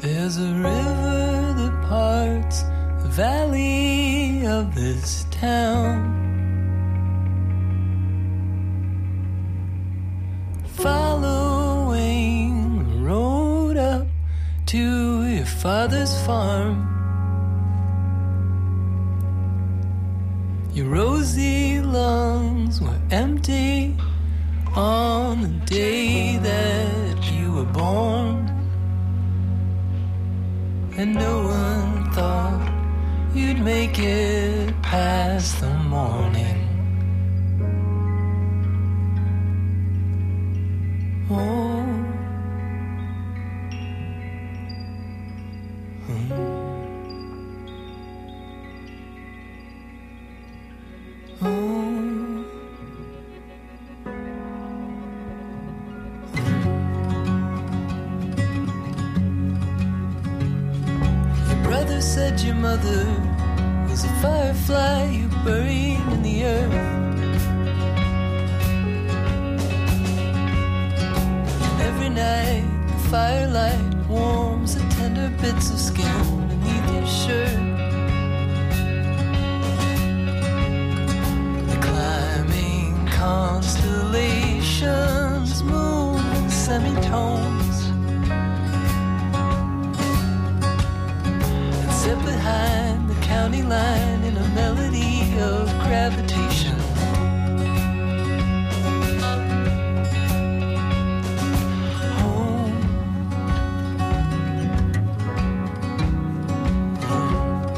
There's a river that parts the valley of this town. Following the road up to your father's farm. Your rosy lungs were empty on the day that you were born. And no one thought you'd make it past the morning. Oh. Said your mother was a firefly you buried in the earth. Every night the firelight warms the tender bits of skin beneath your shirt. The climbing constellations move in semitones. Set behind the county line in a melody of gravitation. Home.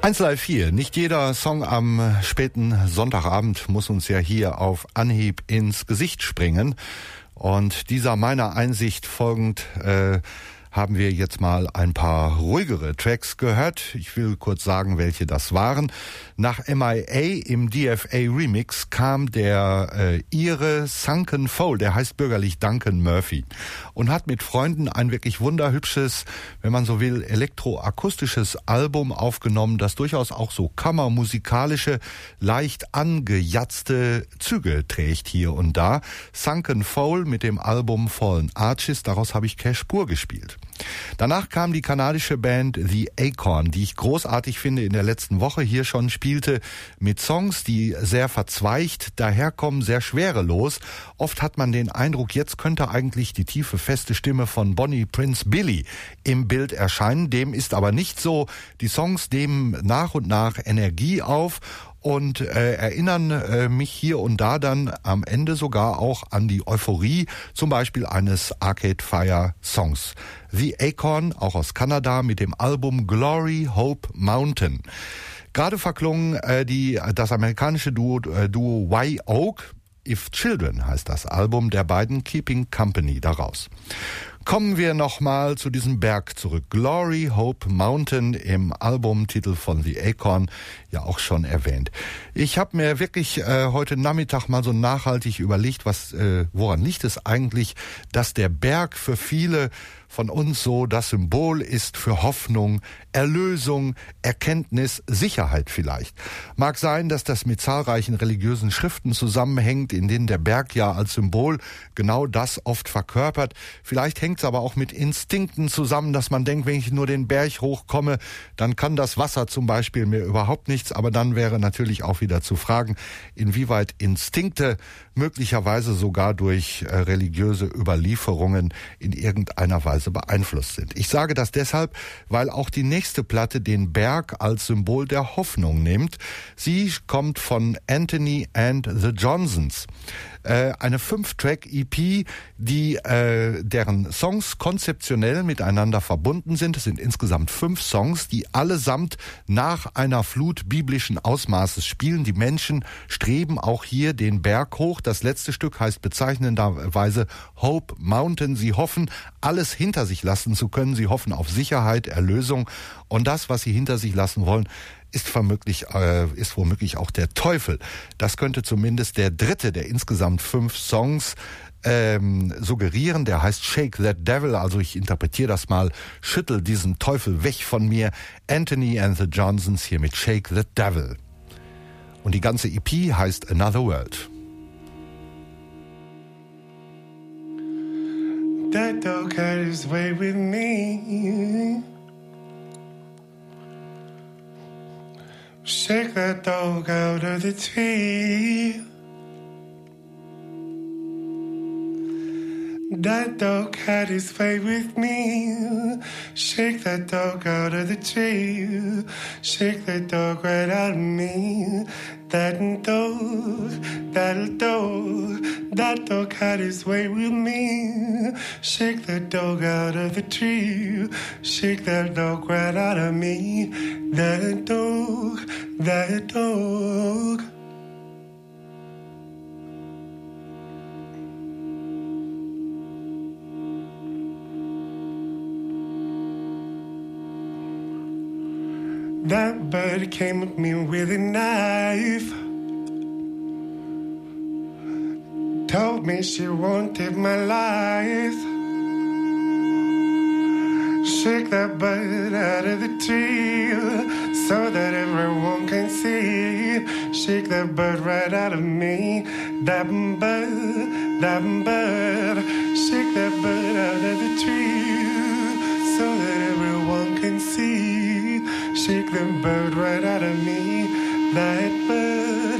1 Live 4. Nicht jeder Song am späten Sonntagabend muss uns ja hier auf Anhieb ins Gesicht springen. Und dieser meiner Einsicht folgend haben wir jetzt mal ein paar ruhigere Tracks gehört. Ich will kurz sagen, welche das waren. Nach MIA im DFA Remix kam der Ire Sunken Foal, der heißt bürgerlich Duncan Murphy, und hat mit Freunden ein wirklich wunderhübsches, wenn man so will, elektroakustisches Album aufgenommen, das durchaus auch so kammermusikalische, leicht angejatzte Züge trägt hier und da. Sunken Foal mit dem Album Fallen Arches, daraus habe ich Cash Pur gespielt. Danach kam die kanadische Band The Acorn, die ich großartig finde, in der letzten Woche hier schon spielte, mit Songs, die sehr verzweigt daherkommen, sehr schwerelos. Oft hat man den Eindruck, jetzt könnte eigentlich die tiefe, feste Stimme von Bonnie Prince Billy im Bild erscheinen. Dem ist aber nicht so. Die Songs nehmen nach und nach Energie auf und erinnern mich hier und da dann am Ende sogar auch an die Euphorie, zum Beispiel eines Arcade Fire Songs. The Acorn, auch aus Kanada, mit dem Album Glory Hope Mountain. Gerade verklungen das amerikanische Duo Wye Oak, If Children heißt das Album der beiden, Keeping Company daraus. Kommen wir nochmal zu diesem Berg zurück. Glory Hope Mountain im Albumtitel von The Acorn, ja auch schon erwähnt. Ich habe mir wirklich heute Nachmittag mal so nachhaltig überlegt, woran liegt es eigentlich, dass der Berg für viele von uns so das Symbol ist für Hoffnung, Erlösung, Erkenntnis, Sicherheit vielleicht. Mag sein, dass das mit zahlreichen religiösen Schriften zusammenhängt, in denen der Berg ja als Symbol genau das oft verkörpert. Vielleicht hängt es aber auch mit Instinkten zusammen, dass man denkt, wenn ich nur den Berg hochkomme, dann kann das Wasser zum Beispiel mir überhaupt nichts. Aber dann wäre natürlich auch wieder zu fragen, inwieweit Instinkte möglicherweise sogar durch religiöse Überlieferungen in irgendeiner Weise beeinflusst sind. Ich sage das deshalb, weil auch die nächste Platte den Berg als Symbol der Hoffnung nimmt. Sie kommt von Anthony and the Johnsons. Eine 5-Track-EP, deren Songs konzeptionell miteinander verbunden sind. Es sind insgesamt 5 Songs, die allesamt nach einer Flut biblischen Ausmaßes spielen. Die Menschen streben auch hier den Berg hoch. Das letzte Stück heißt bezeichnenderweise Hope Mountain. Sie hoffen, alles hinter sich lassen zu können. Sie hoffen auf Sicherheit, Erlösung. Und das, was sie hinter sich lassen wollen, ist womöglich auch der Teufel. Das könnte zumindest der dritte der insgesamt 5 Songs suggerieren. Der heißt Shake That Devil, also ich interpretiere das mal, schüttel diesen Teufel weg von mir. Anthony and the Johnsons hier mit Shake That Devil. Und die ganze EP heißt Another World. That dog had his way with me. Shake that dog out of the tree. That dog had his way with me. Shake that dog out of the tree. Shake that dog right out of me. That dog had his way with me. Shake that dog out of the tree. Shake that dog right out of me. That dog. That bird came at me with a knife. Told me she wanted my life. Shake that bird out of the tree so that everyone can see. Shake that bird right out of me. That bird. Shake that bird out of the tree so that everyone can see. Shake that bird right out of me. That bird.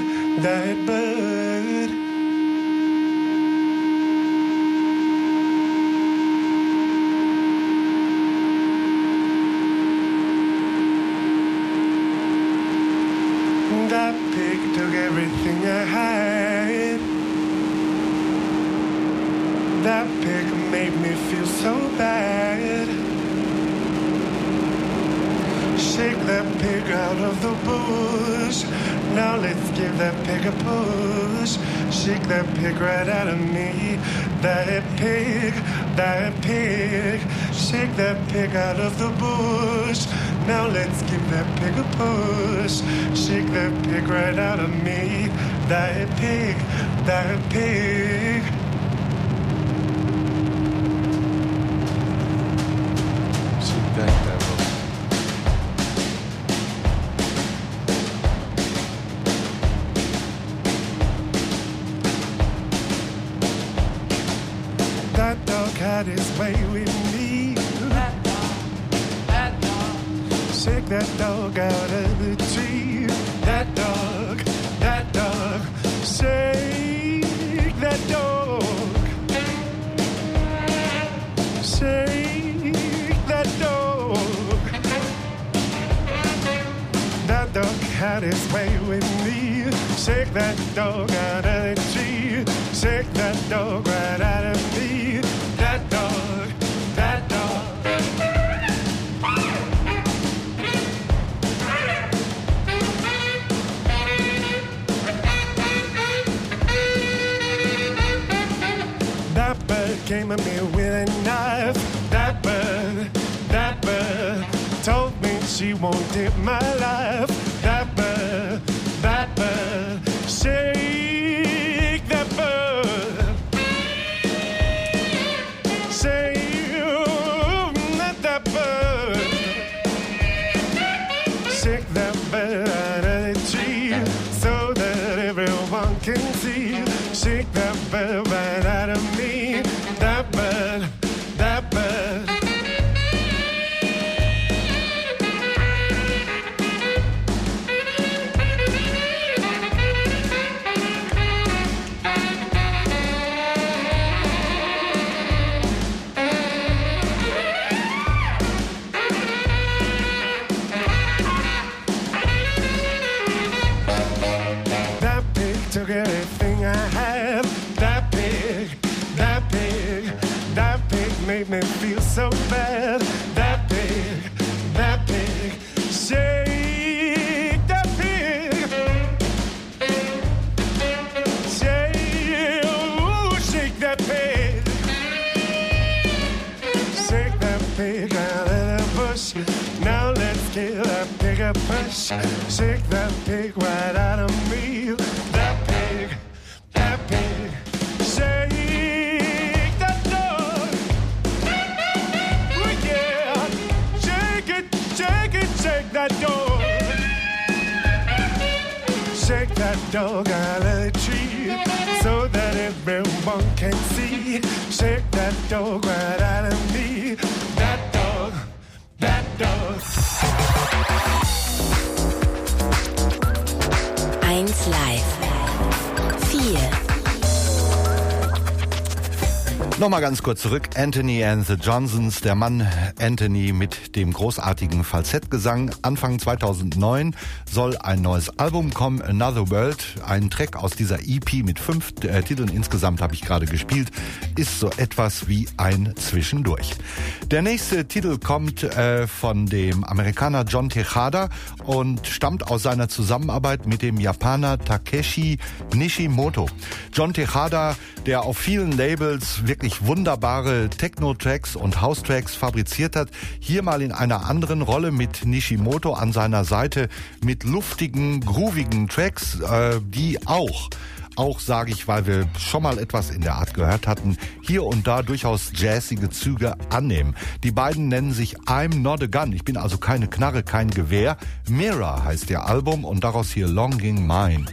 That pig took everything I had. That pig made me feel so bad. Shake that pig out of the bush. Now let's give that pig a push. Shake that pig right out of me. That pig, that pig. Shake that pig out of the bush. Now let's give that pig a push. Shake that pig right out of me. That pig, that pig. Shake that devil. That dog had his way with me. That dog. Shake that dog out of the tree. That dog, shake that dog. Shake that dog. That dog had his way with me. Shake that dog out of the tree. Shake that dog right out of me. That dog, that dog. That bird came at me with a knife. That bird told me she wanted my life. That bird, shake that bird. That bird. Shake that bird out of the tree so that everyone can see. Shake that bird right out of me. That bird, that bird. Took everything I have. That pig made me feel so bad. That pig, shake that pig. Shake that pig. Shake that pig out of the bush. Now let's give that pig a push. Shake that pig right out of me. That pig, shake that dog. Oh yeah, shake that dog. Shake that dog out of the tree so that everyone can see. Shake that dog right out of me. That dog, that dog. 1 Live 4. Nochmal ganz kurz zurück. Anthony and the Johnsons, der Mann Anthony mit dem großartigen Falsettgesang. Anfang 2009 soll ein neues Album kommen, Another World. Ein Track aus dieser EP mit 5 Titeln insgesamt habe ich gerade gespielt. Ist so etwas wie ein Zwischendurch. Der nächste Titel kommt von dem Amerikaner John Tejada und stammt aus seiner Zusammenarbeit mit dem Japaner Takeshi Nishimoto. John Tejada, der auf vielen Labels wirklich wunderbare Techno-Tracks und House-Tracks fabriziert hat, hier mal in einer anderen Rolle mit Nishimoto an seiner Seite mit luftigen, groovigen Tracks, die auch sage ich, weil wir schon mal etwas in der Art gehört hatten, hier und da durchaus jazzige Züge annehmen. Die beiden nennen sich I'm Not a Gun. Ich bin also keine Knarre, kein Gewehr. Mirror heißt ihr Album und daraus hier Longing Mind.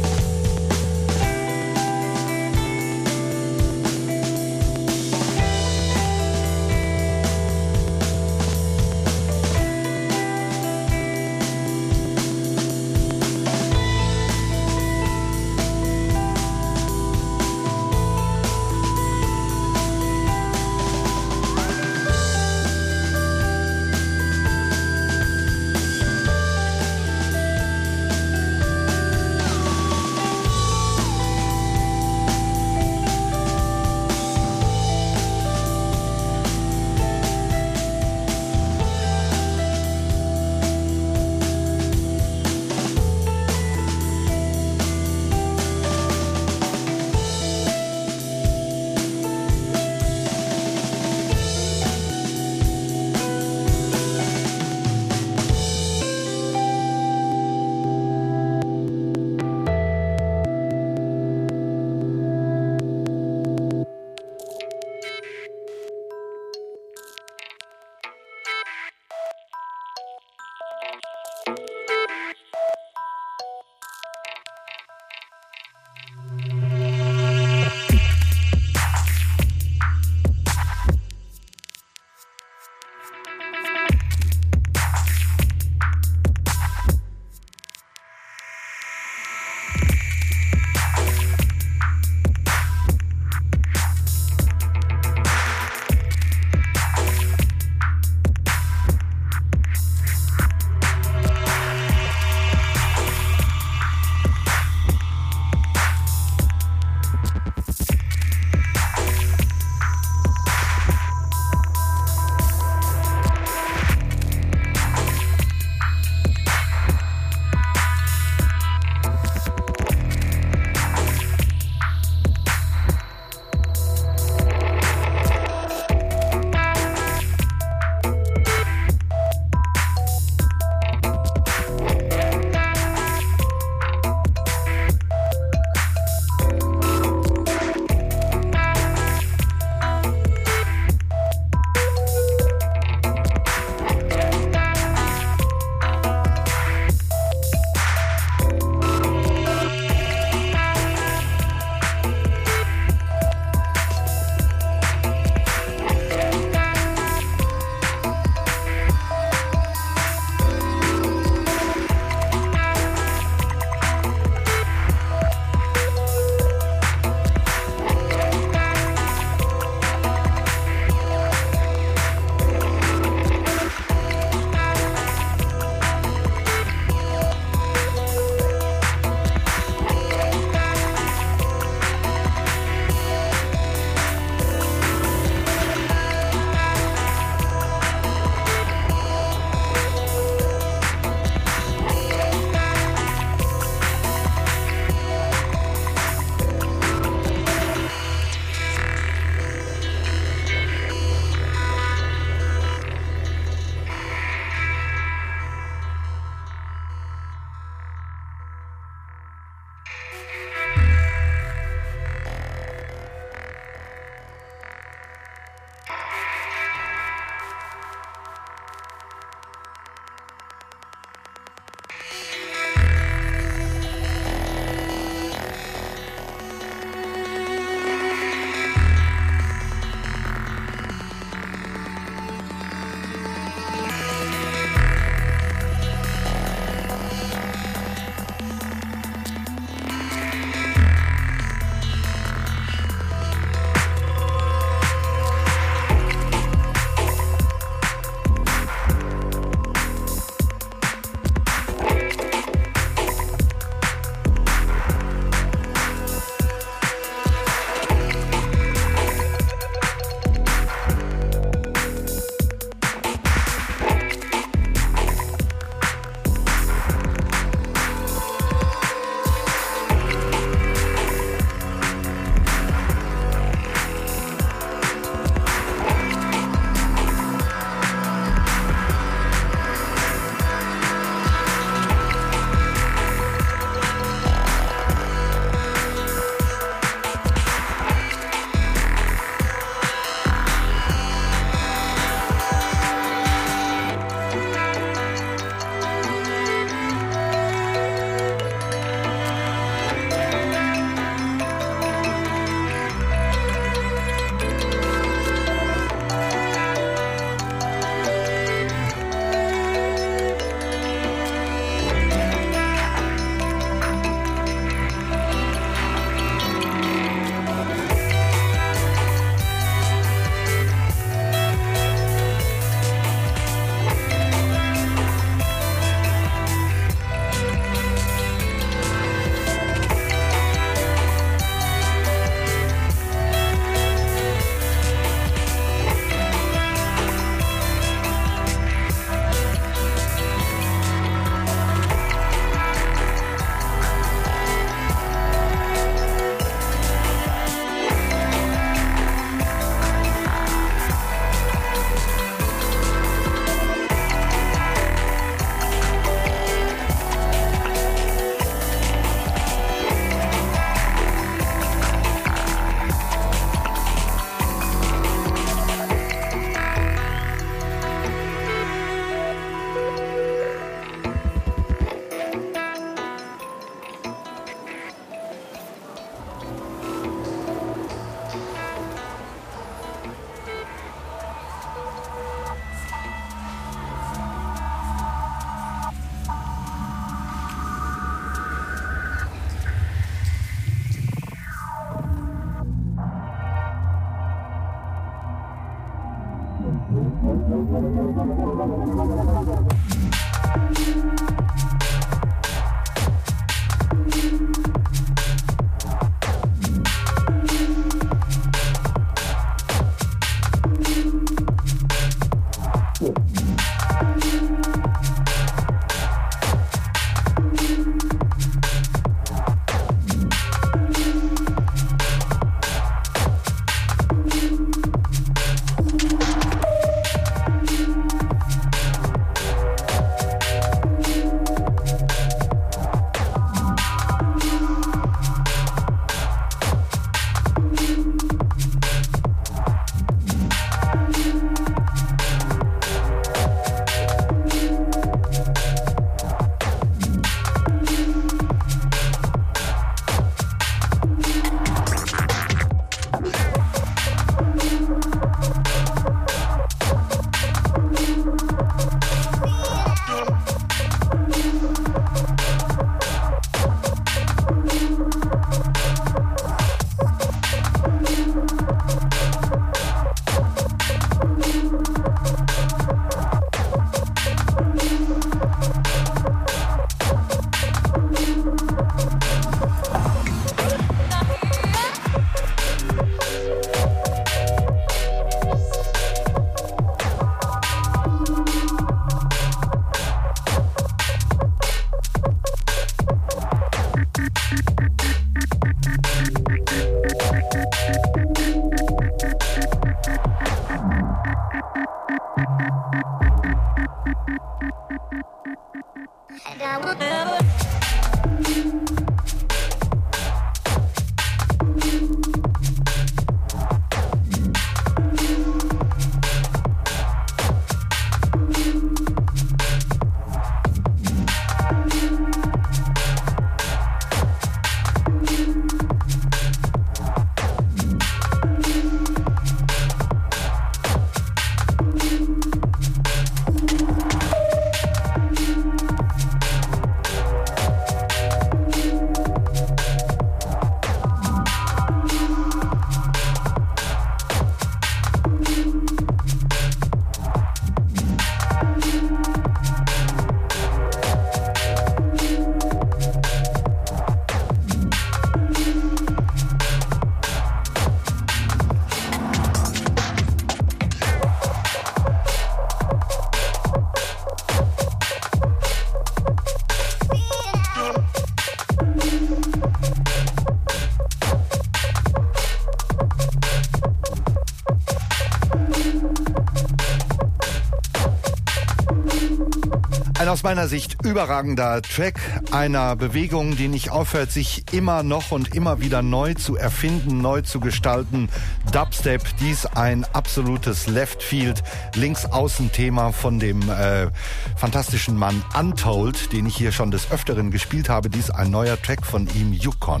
Ein aus meiner Sicht überragender Track einer Bewegung, die nicht aufhört, sich immer noch und immer wieder neu zu erfinden, neu zu gestalten. Dubstep, dies ein absolutes Leftfield, Linksaußen-Thema von dem fantastischen Mann Untold, den ich hier schon des Öfteren gespielt habe. Dies ein neuer Track von ihm, Yukon.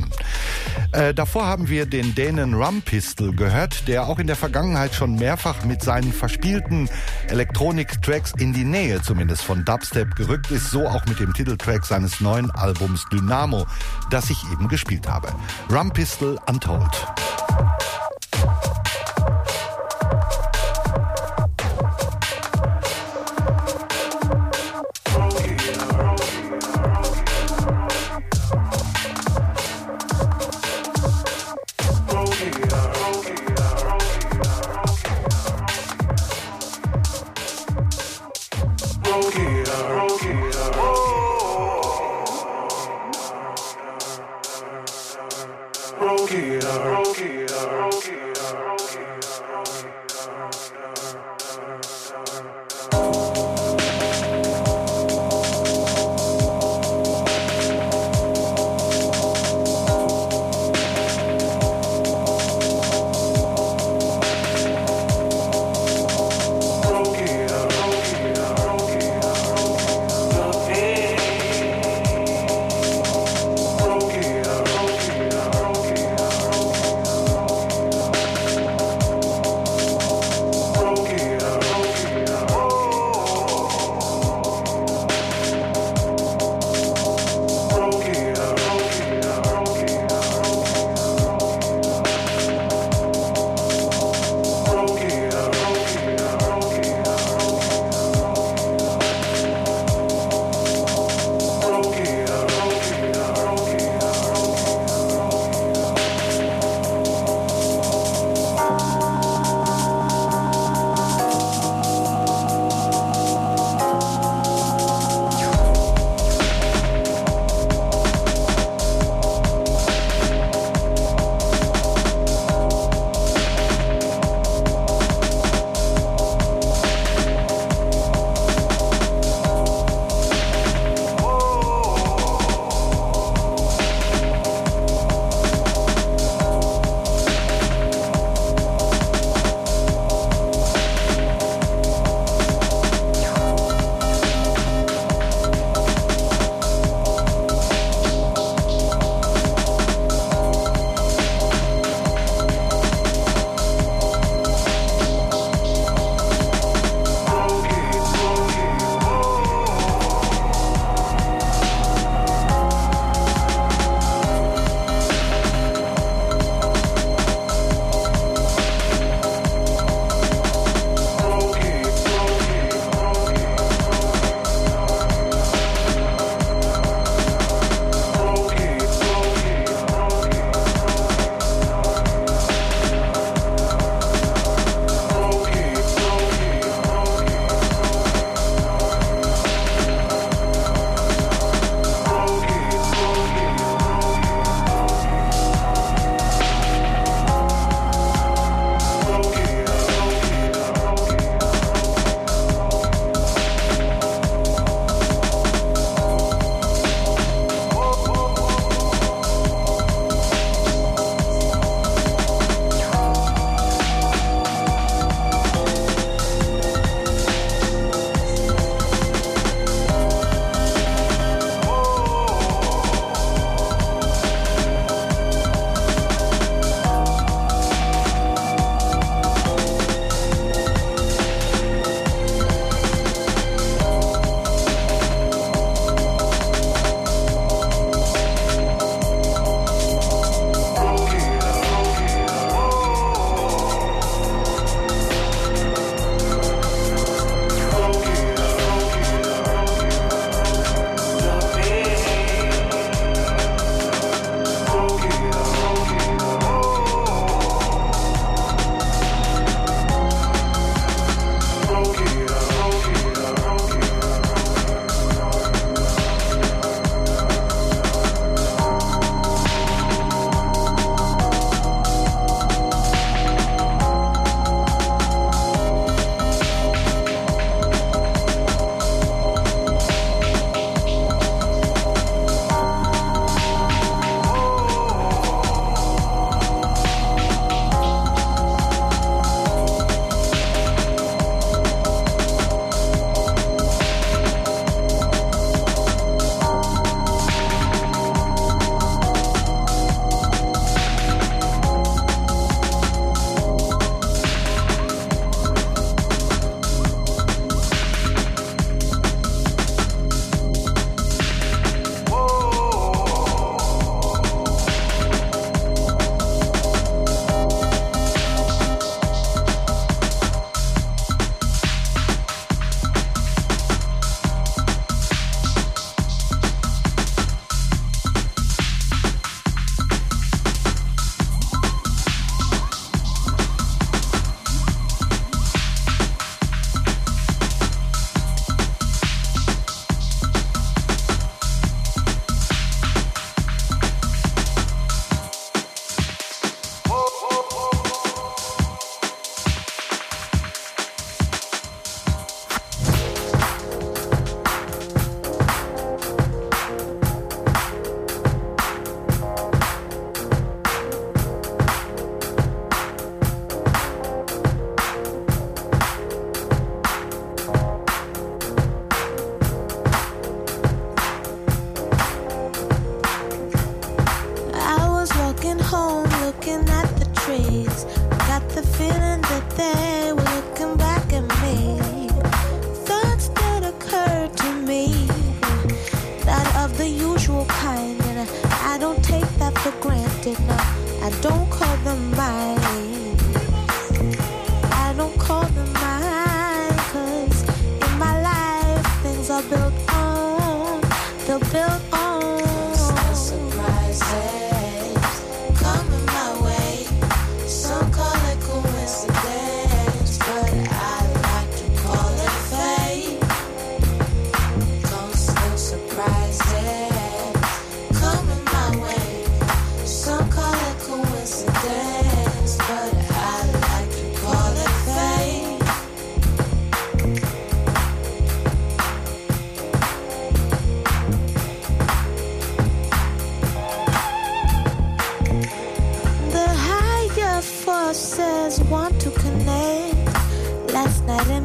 Davor haben wir den Dänen Rumpistol gehört, der auch in der Vergangenheit schon mehrfach mit seinen verspielten Elektronik-Tracks in die Nähe zumindest von Dubstep gerückt ist, so auch mit dem Titeltrack seines neuen Albums Dynamo, das ich eben gespielt habe. Rumpistol Untold. Roll it up.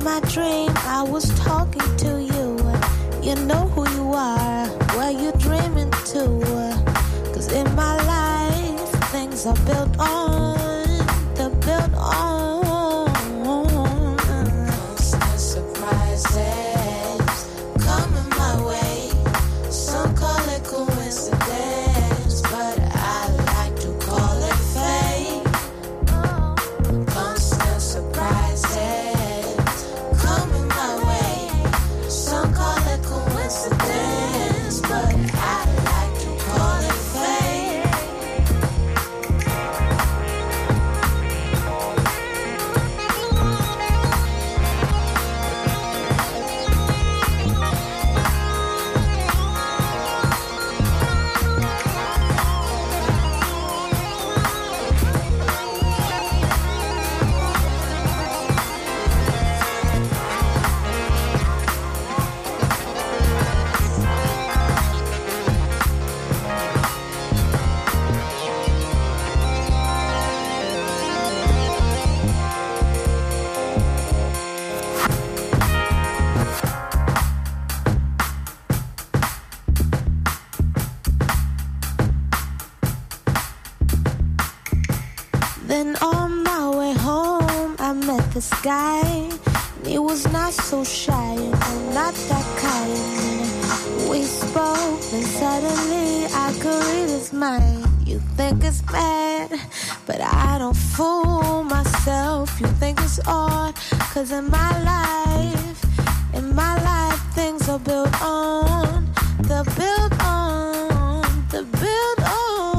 my dream, I was talking to you. You know who you are, where you dreaming to. Cause in my life, things are built on, they're built on. Constant surprises coming my way. Some call it coincidence, but I like to call it fate. Constant surprises coming my way. Some call it coincidence, but I like to call it fate. Then on my way home, I met this guy. And he was not so shy, not that kind. We spoke, and suddenly I could read his mind. You think it's bad, but I don't fool myself. You think it's odd, cause in my life, things are built on. They're built on, they're built on.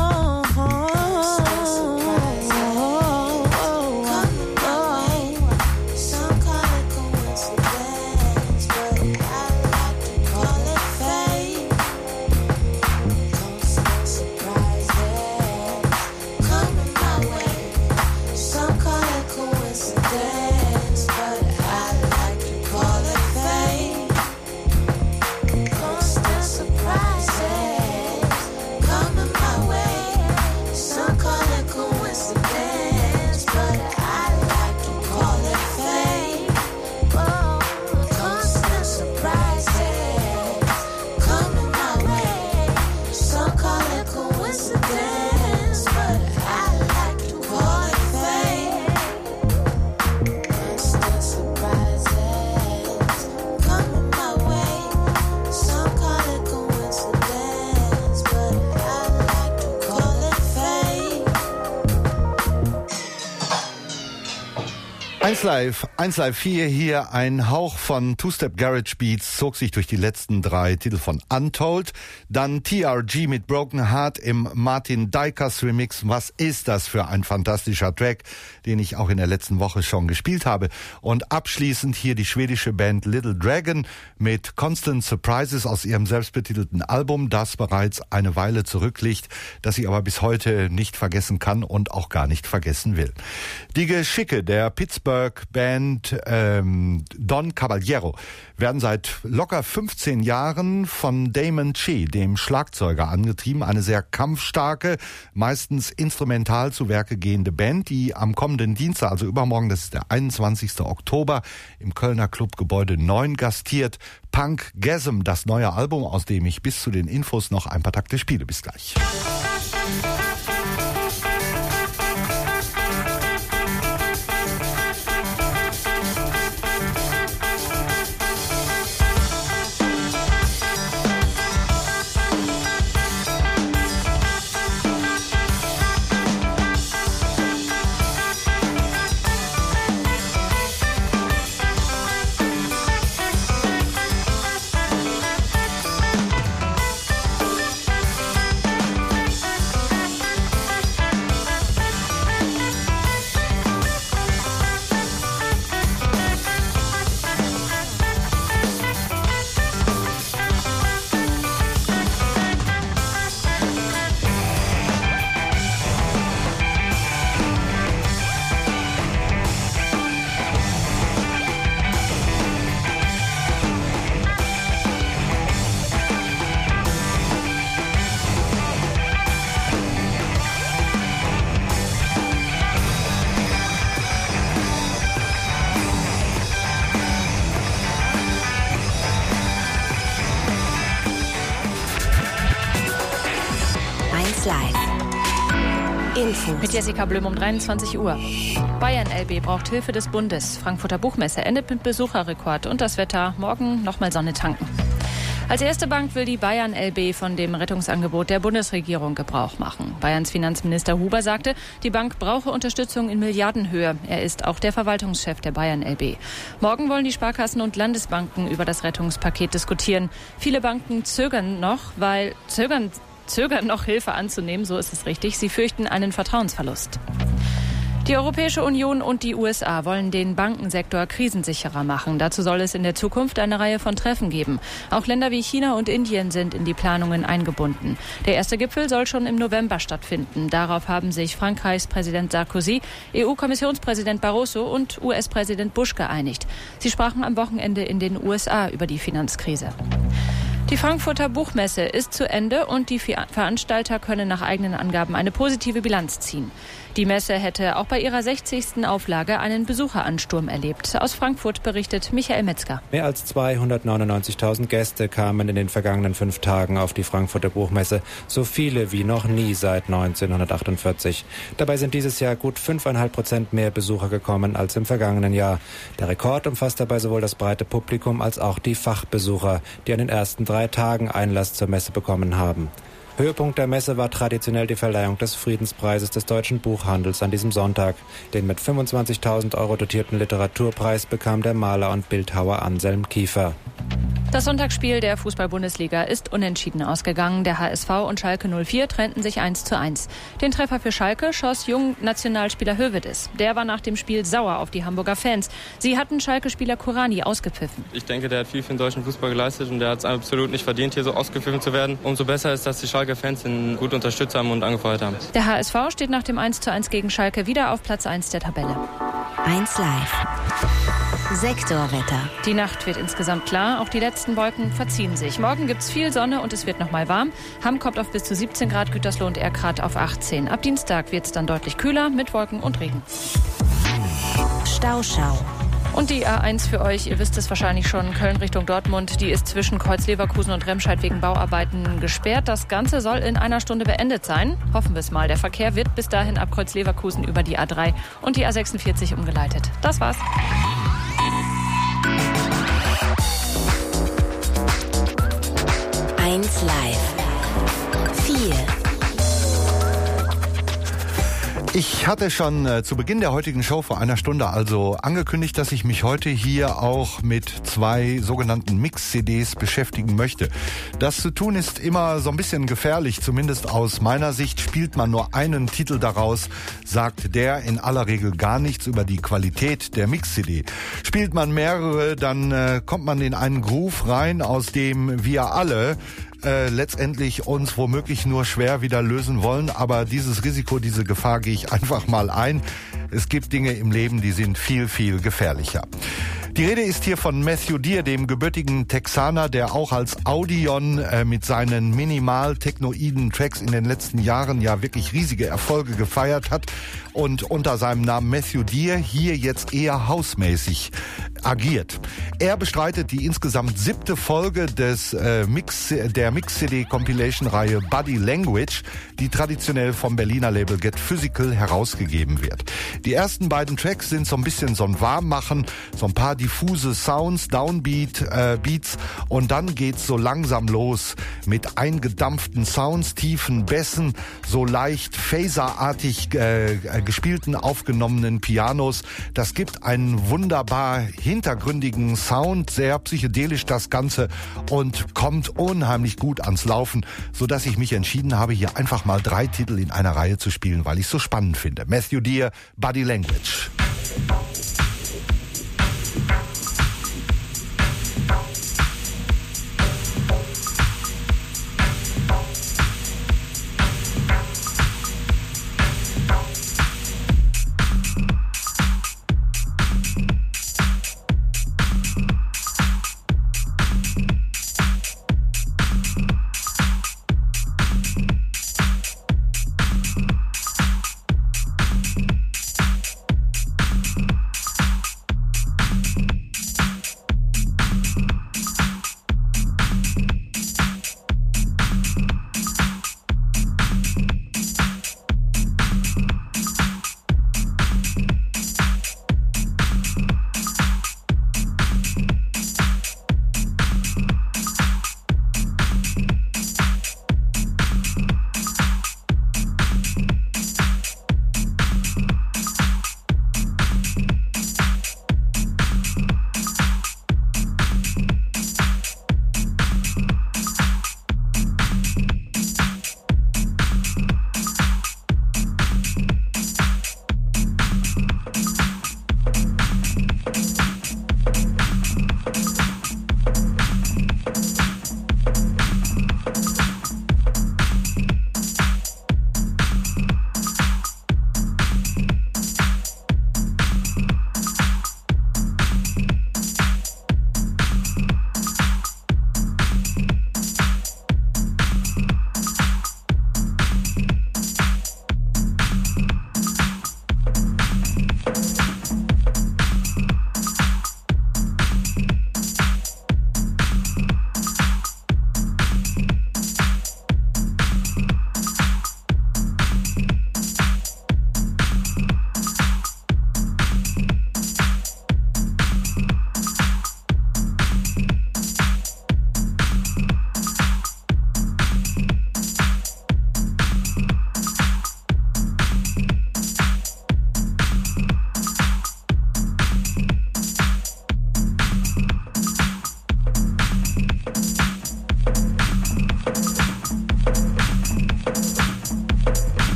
Eins Live 4 hier, ein Hauch von Two-Step Garage Beats zog sich durch die letzten 3 Titel von Untold. Dann TRG mit Broken Heart im Martin Dykers Remix. Was ist das für ein fantastischer Track, den ich auch in der letzten Woche schon gespielt habe. Und abschließend hier die schwedische Band Little Dragon mit Constant Surprises aus ihrem selbstbetitelten Album, das bereits eine Weile zurückliegt, das ich aber bis heute nicht vergessen kann und auch gar nicht vergessen will. Die Geschicke der Pittsburgh Band Don Caballero werden seit locker 15 Jahren von Damon Che, dem Schlagzeuger, angetrieben. Eine sehr kampfstarke, meistens instrumental zu Werke gehende Band, die am kommenden Dienstag, also übermorgen, das ist der 21. Oktober, im Kölner Club Gebäude 9 gastiert. Punkgasm, das neue Album, aus dem ich bis zu den Infos noch ein paar Takte spiele. Bis gleich. Infos. Mit Jessica Blüm um 23 Uhr. Bayern LB braucht Hilfe des Bundes. Frankfurter Buchmesse endet mit Besucherrekord. Und das Wetter, morgen nochmal Sonne tanken. Als erste Bank will die Bayern LB von dem Rettungsangebot der Bundesregierung Gebrauch machen. Bayerns Finanzminister Huber sagte, die Bank brauche Unterstützung in Milliardenhöhe. Er ist auch der Verwaltungschef der Bayern LB. Morgen wollen die Sparkassen und Landesbanken über das Rettungspaket diskutieren. Viele Banken zögern noch Hilfe anzunehmen, so ist es richtig. Sie fürchten einen Vertrauensverlust. Die Europäische Union und die USA wollen den Bankensektor krisensicherer machen. Dazu soll es in der Zukunft eine Reihe von Treffen geben. Auch Länder wie China und Indien sind in die Planungen eingebunden. Der erste Gipfel soll schon im November stattfinden. Darauf haben sich Frankreichs Präsident Sarkozy, EU-Kommissionspräsident Barroso und US-Präsident Bush geeinigt. Sie sprachen am Wochenende in den USA über die Finanzkrise. Die Frankfurter Buchmesse ist zu Ende und die Veranstalter können nach eigenen Angaben eine positive Bilanz ziehen. Die Messe hätte auch bei ihrer 60. Auflage einen Besucheransturm erlebt. Aus Frankfurt berichtet Michael Metzger. Mehr als 299.000 Gäste kamen in den vergangenen 5 Tagen auf die Frankfurter Buchmesse. So viele wie noch nie seit 1948. Dabei sind dieses Jahr gut 5,5% mehr Besucher gekommen als im vergangenen Jahr. Der Rekord umfasst dabei sowohl das breite Publikum als auch die Fachbesucher, die an den ersten 3 Tagen Einlass zur Messe bekommen haben. Höhepunkt der Messe war traditionell die Verleihung des Friedenspreises des deutschen Buchhandels an diesem Sonntag. Den mit 25.000 € dotierten Literaturpreis bekam der Maler und Bildhauer Anselm Kiefer. Das Sonntagsspiel der Fußball-Bundesliga ist unentschieden ausgegangen. Der HSV und Schalke 04 trennten sich 1:1. Den Treffer für Schalke schoss Jung-Nationalspieler Hövedes. Der war nach dem Spiel sauer auf die Hamburger Fans. Sie hatten Schalke-Spieler Kurani ausgepfiffen. Ich denke, der hat viel für den deutschen Fußball geleistet und der hat es absolut nicht verdient, hier so ausgepfiffen zu werden. Umso besser ist, dass die Schalke-Fans ihn gut unterstützt haben und angefeuert haben. Der HSV steht nach dem 1:1 gegen Schalke wieder auf Platz 1 der Tabelle. 1 Live. Sektorwetter. Die Nacht wird insgesamt klar, auch die letzten Wolken verziehen sich. Morgen gibt's viel Sonne und es wird nochmal warm. Hamm kommt auf bis zu 17 Grad, Gütersloh und Erkrath auf 18. Ab Dienstag wird's dann deutlich kühler mit Wolken und Regen. Stauschau. Und die A1 für euch, ihr wisst es wahrscheinlich schon, Köln Richtung Dortmund, die ist zwischen Kreuz-Leverkusen und Remscheid wegen Bauarbeiten gesperrt. Das Ganze soll in einer Stunde beendet sein. Hoffen wir es mal. Der Verkehr wird bis dahin ab Kreuz-Leverkusen über die A3 und die A46 umgeleitet. Das war's. Live. 4. Ich hatte schon zu Beginn der heutigen Show vor einer Stunde also angekündigt, dass ich mich heute hier auch mit 2 sogenannten Mix-CDs beschäftigen möchte. Das zu tun ist immer so ein bisschen gefährlich, zumindest aus meiner Sicht. Spielt man nur einen Titel daraus, sagt der in aller Regel gar nichts über die Qualität der Mix-CD. Spielt man mehrere, dann kommt man in einen Groove rein, aus dem wir alle letztendlich uns womöglich nur schwer wieder lösen wollen, aber dieses Risiko, diese Gefahr gehe ich einfach mal ein. Es gibt Dinge im Leben, die sind viel, viel gefährlicher. Die Rede ist hier von Matthew Dear, dem gebürtigen Texaner, der auch als Audion mit seinen minimal-technoiden Tracks in den letzten Jahren ja wirklich riesige Erfolge gefeiert hat und unter seinem Namen Matthew Dear hier jetzt eher hausmäßig agiert. Er bestreitet die insgesamt 7. Folge der Mix-CD-Compilation-Reihe Body Language, die traditionell vom Berliner Label Get Physical herausgegeben wird. Die ersten beiden Tracks sind so ein bisschen so ein Warmmachen, so ein paar diffuse Sounds, Beats und dann geht's so langsam los mit eingedampften Sounds, tiefen Bässen, so leicht phaserartig gespielten, aufgenommenen Pianos. Das gibt einen wunderbar hintergründigen Sound, sehr psychedelisch das Ganze und kommt unheimlich gut ans Laufen, sodass ich mich entschieden habe, hier einfach mal 3 Titel in einer Reihe zu spielen, weil ich es so spannend finde. Matthew Dear, Body Language.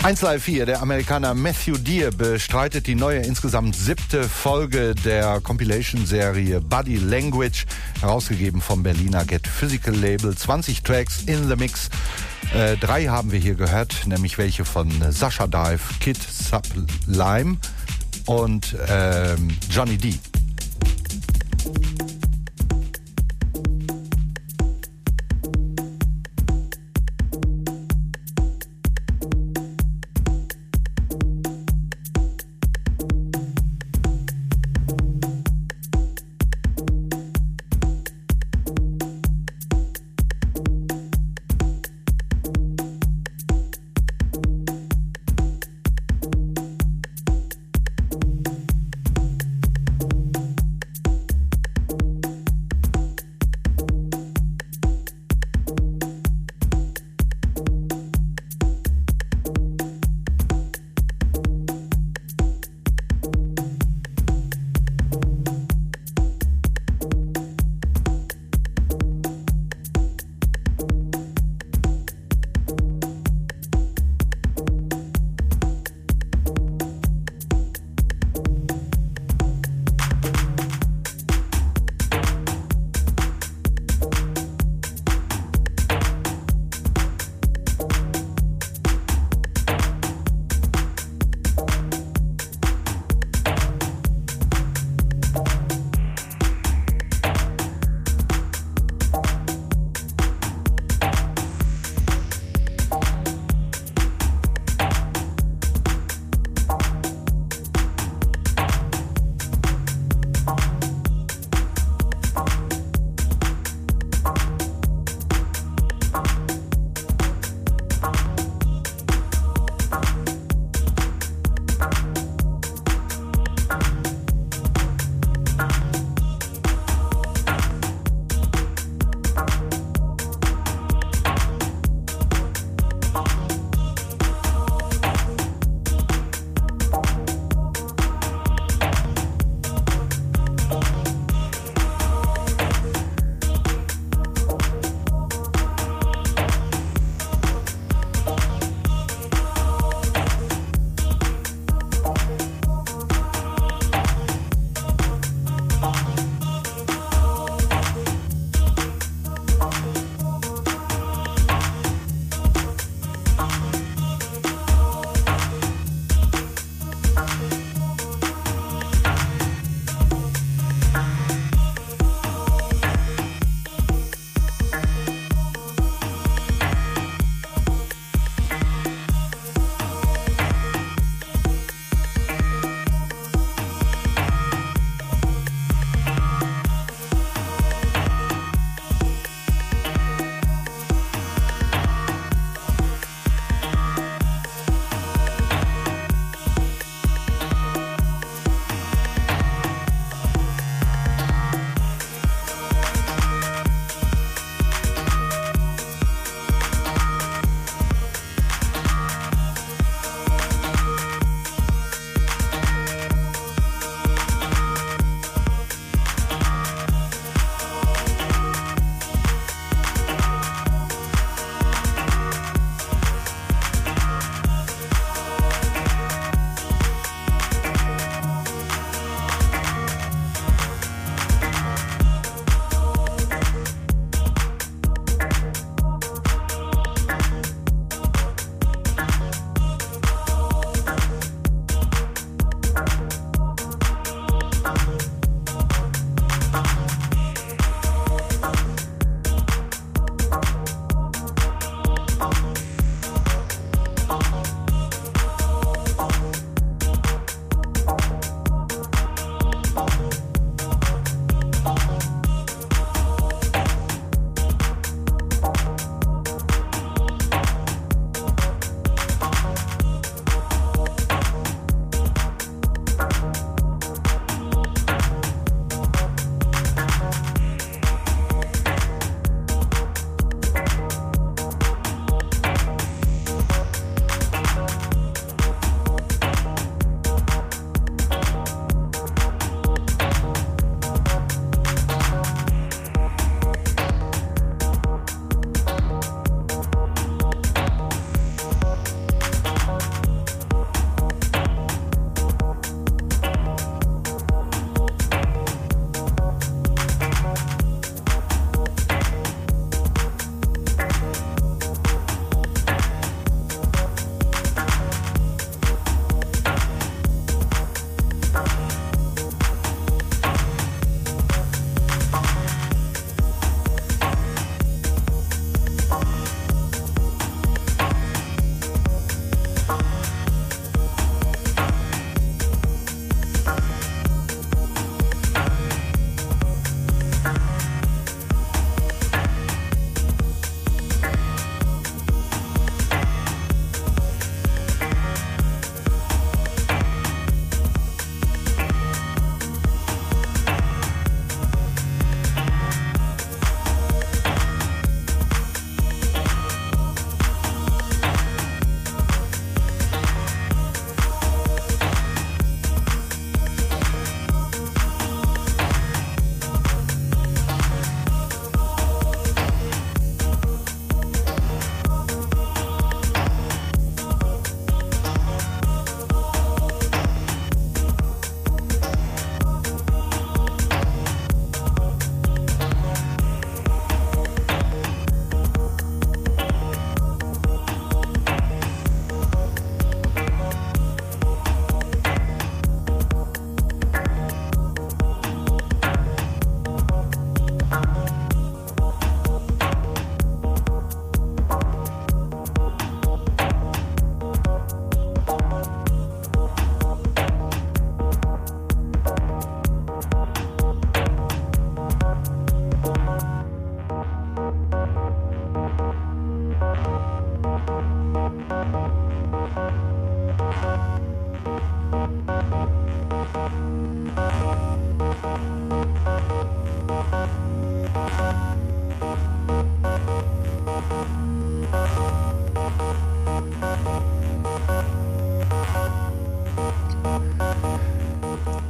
1Live 4, der Amerikaner Matthew Dear bestreitet die neue, insgesamt 7. Folge der Compilation-Serie Body Language, herausgegeben vom Berliner Get Physical Label. 20 Tracks in the Mix. 3 haben wir hier gehört, nämlich welche von Sasha Dive, Kid Sublime und Johnny D.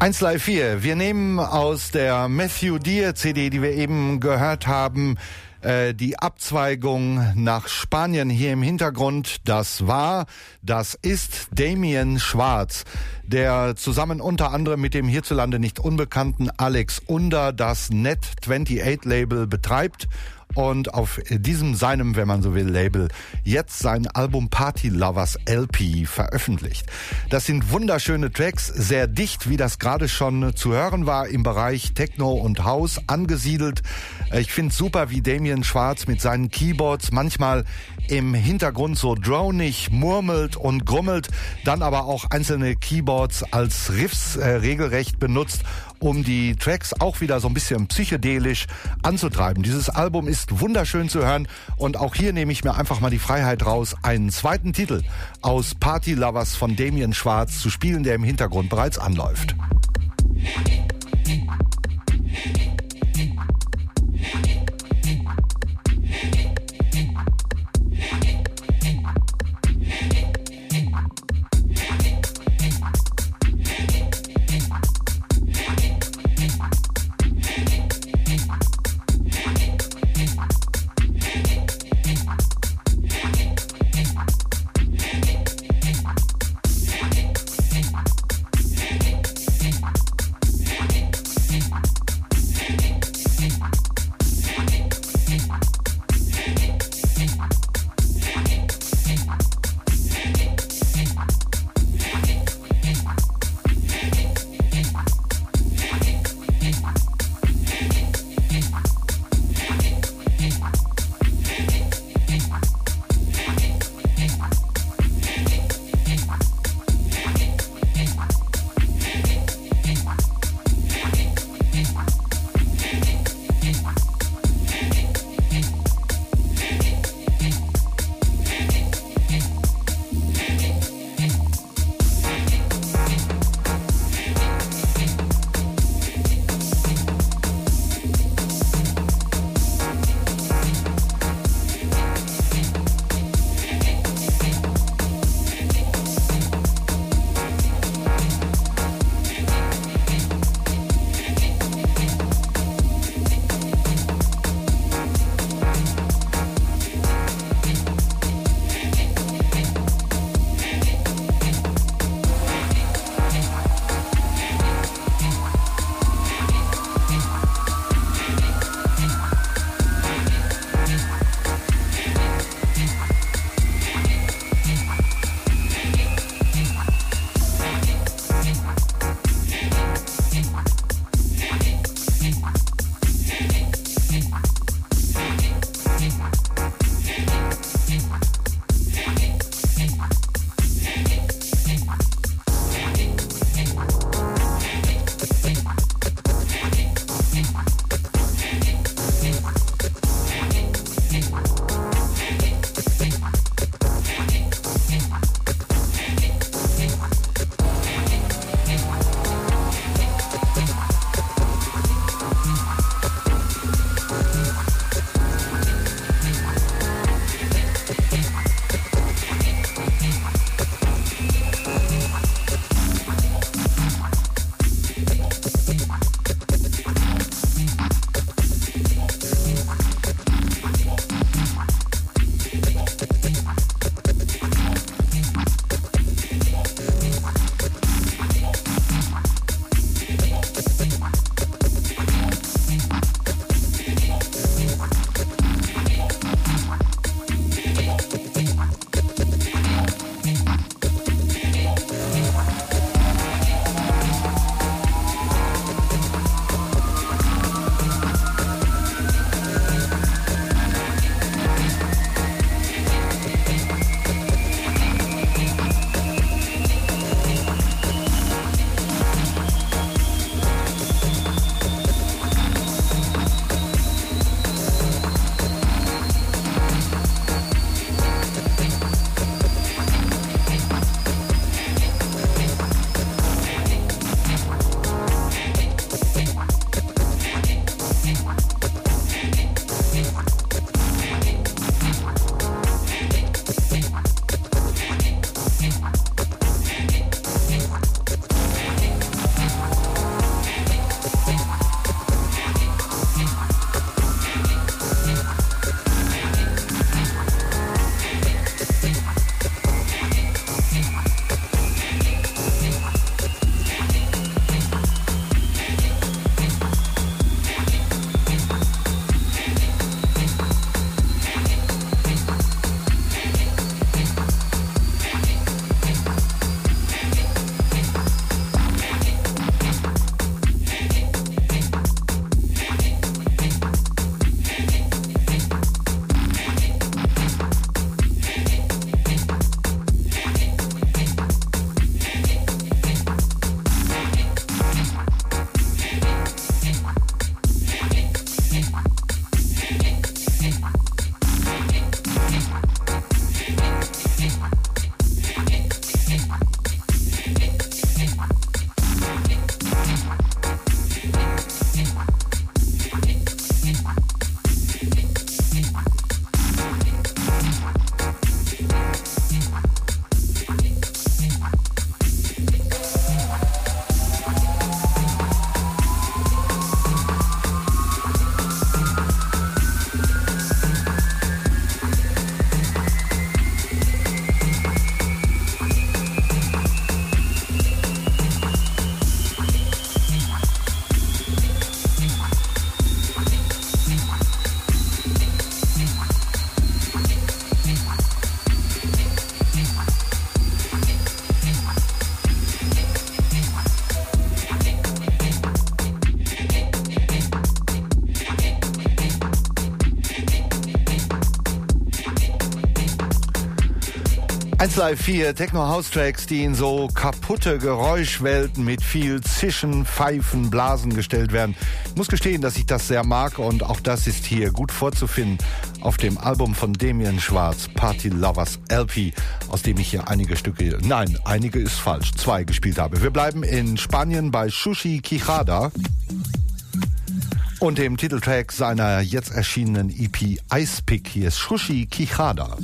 1 Live 4. Wir nehmen aus der Matthew Dear CD, die wir eben gehört haben, die Abzweigung nach Spanien hier im Hintergrund. Das ist Damien Schwarz, der zusammen unter anderem mit dem hierzulande nicht unbekannten Alex Under das Net28-Label betreibt und auf diesem seinem, wenn man so will, Label jetzt sein Album Party Lovers LP veröffentlicht. Das sind wunderschöne Tracks, sehr dicht, wie das gerade schon zu hören war, im Bereich Techno und House angesiedelt. Ich finde super, wie Damien Schwarz mit seinen Keyboards manchmal im Hintergrund so dronig murmelt und grummelt, dann aber auch einzelne Keyboards als Riffs regelrecht benutzt, um die Tracks auch wieder so ein bisschen psychedelisch anzutreiben. Dieses Album ist wunderschön zu hören und auch hier nehme ich mir einfach mal die Freiheit raus, einen zweiten Titel aus Party Lovers von Damien Schwarz zu spielen, der im Hintergrund bereits anläuft. 1Live 4 Techno-House-Tracks, die in so kaputte Geräuschwelten mit viel Zischen, Pfeifen, Blasen gestellt werden. Ich muss gestehen, dass ich das sehr mag und auch das ist hier gut vorzufinden auf dem Album von Damien Schwarz, Party Lovers LP, aus dem ich hier einige ist falsch, 2 gespielt habe. Wir bleiben in Spanien bei Xuxi Quijada und dem Titeltrack seiner jetzt erschienenen EP Ice Pick. Hier ist Xuxi Quijada.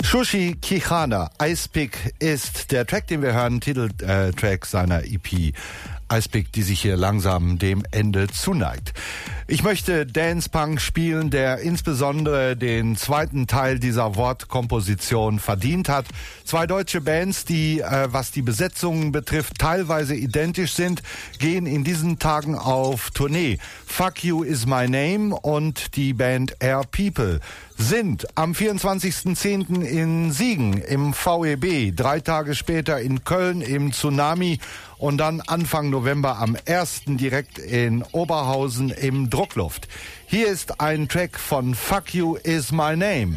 Shushi Kichana, Ice Pick ist der Track, den wir hören, Titeltrack seiner EP Ice Pick, die sich hier langsam dem Ende zuneigt. Ich möchte Dance Punk spielen, der insbesondere den zweiten Teil dieser Wortkomposition verdient hat. Zwei deutsche Bands, die, was die Besetzungen betrifft, teilweise identisch sind, gehen in diesen Tagen auf Tournee. Fuck You Is My Name und die Band Air People sind am 24.10. in Siegen im VEB, 3 Tage später in Köln im Tsunami und dann Anfang November am 1. direkt in Oberhausen im Druckluft. Hier ist ein Track von Fuck You Is My Name.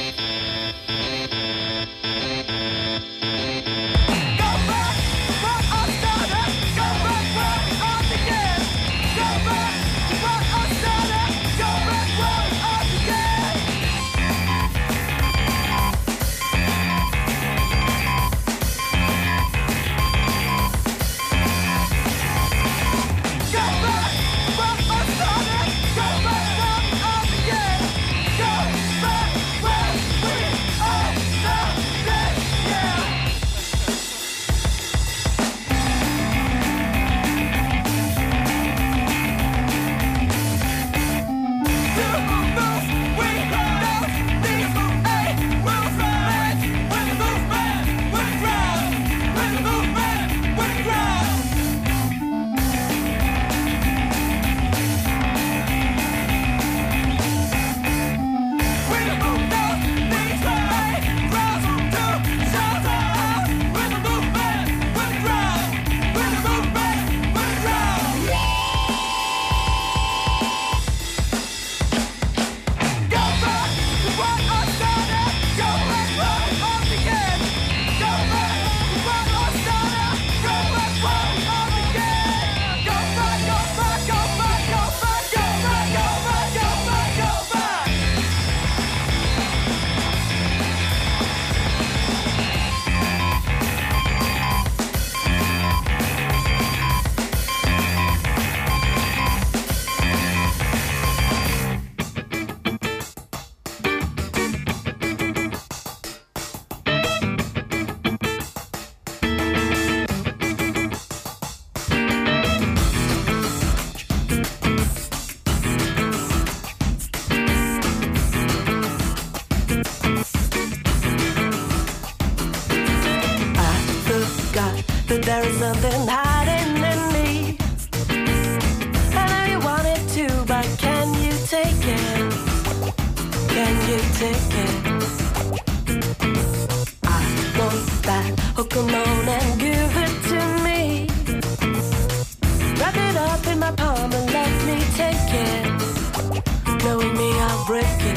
There is something hiding in me. I know you want it too, but can you take it? Can you take it? I want that hook 'em on and give it to me. Wrap it up in my palm and let me take it. Knowing me, I'll break it.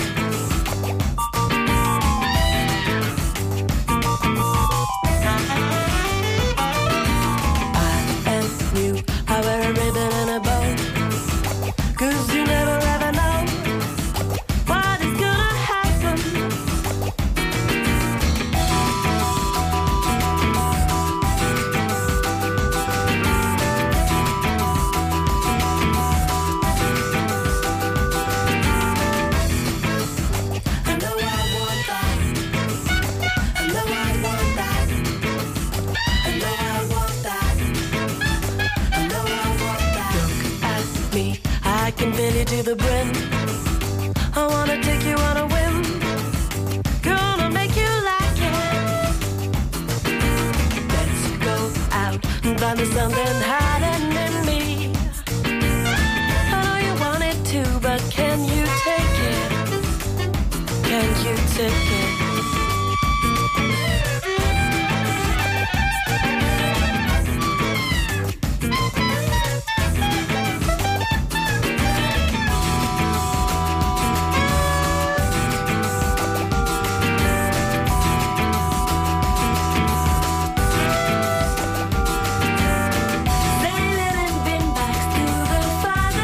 To the brim, I wanna take you on a whim, gonna make you like it. Let's go out and find something hiding in me. I know you want it too, but can you take it? Can you take it?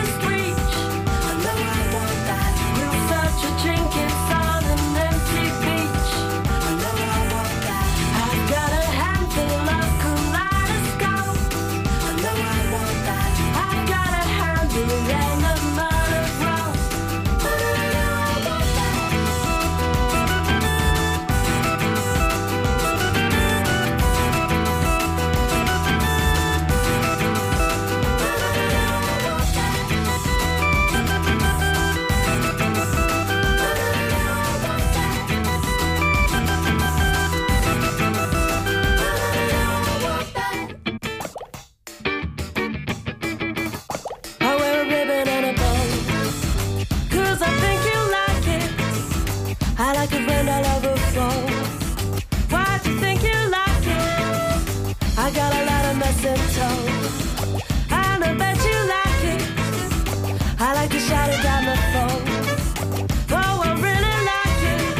Drinking on an empty beach. and I love her for. Why'd you think you like it? I got a lot of mistletoe, and I bet you like it. I like to shout it down the phone. Oh, I really like it.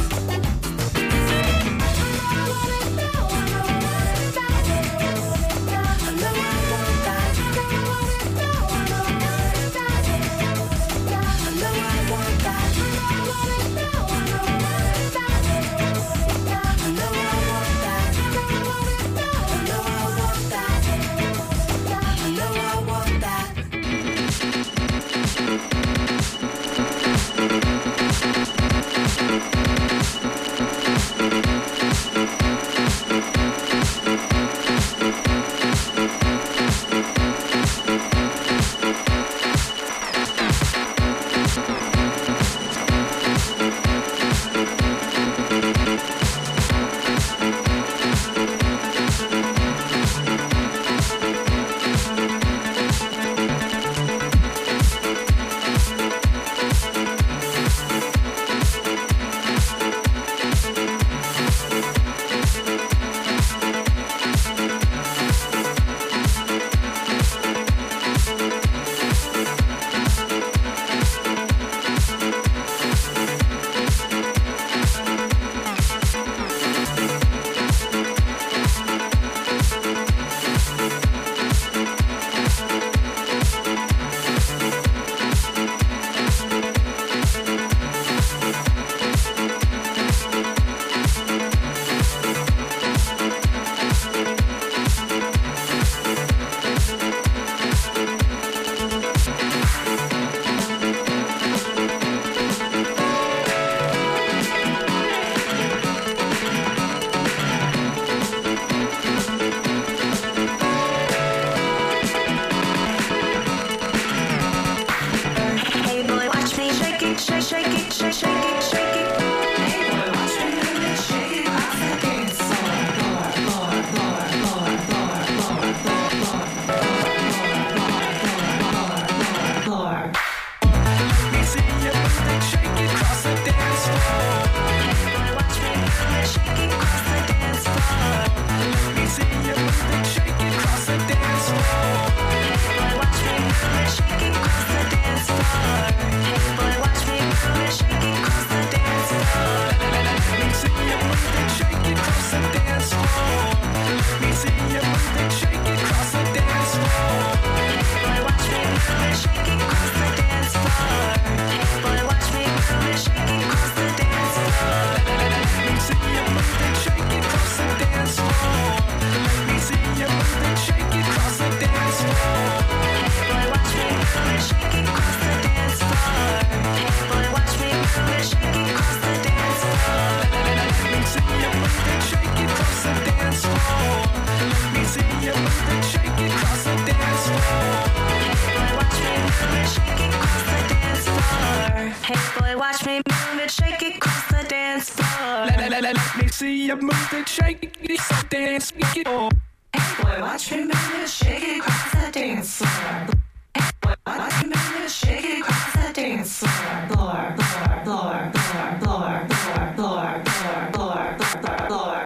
Let me see you move it, shake it, dance, get on. Hey boy, watch me move it, shake it across the dance floor. Hey boy, watch me move it, shake it across the dance floor. Floor, floor, floor, floor, floor, floor, floor, floor, floor, floor, floor.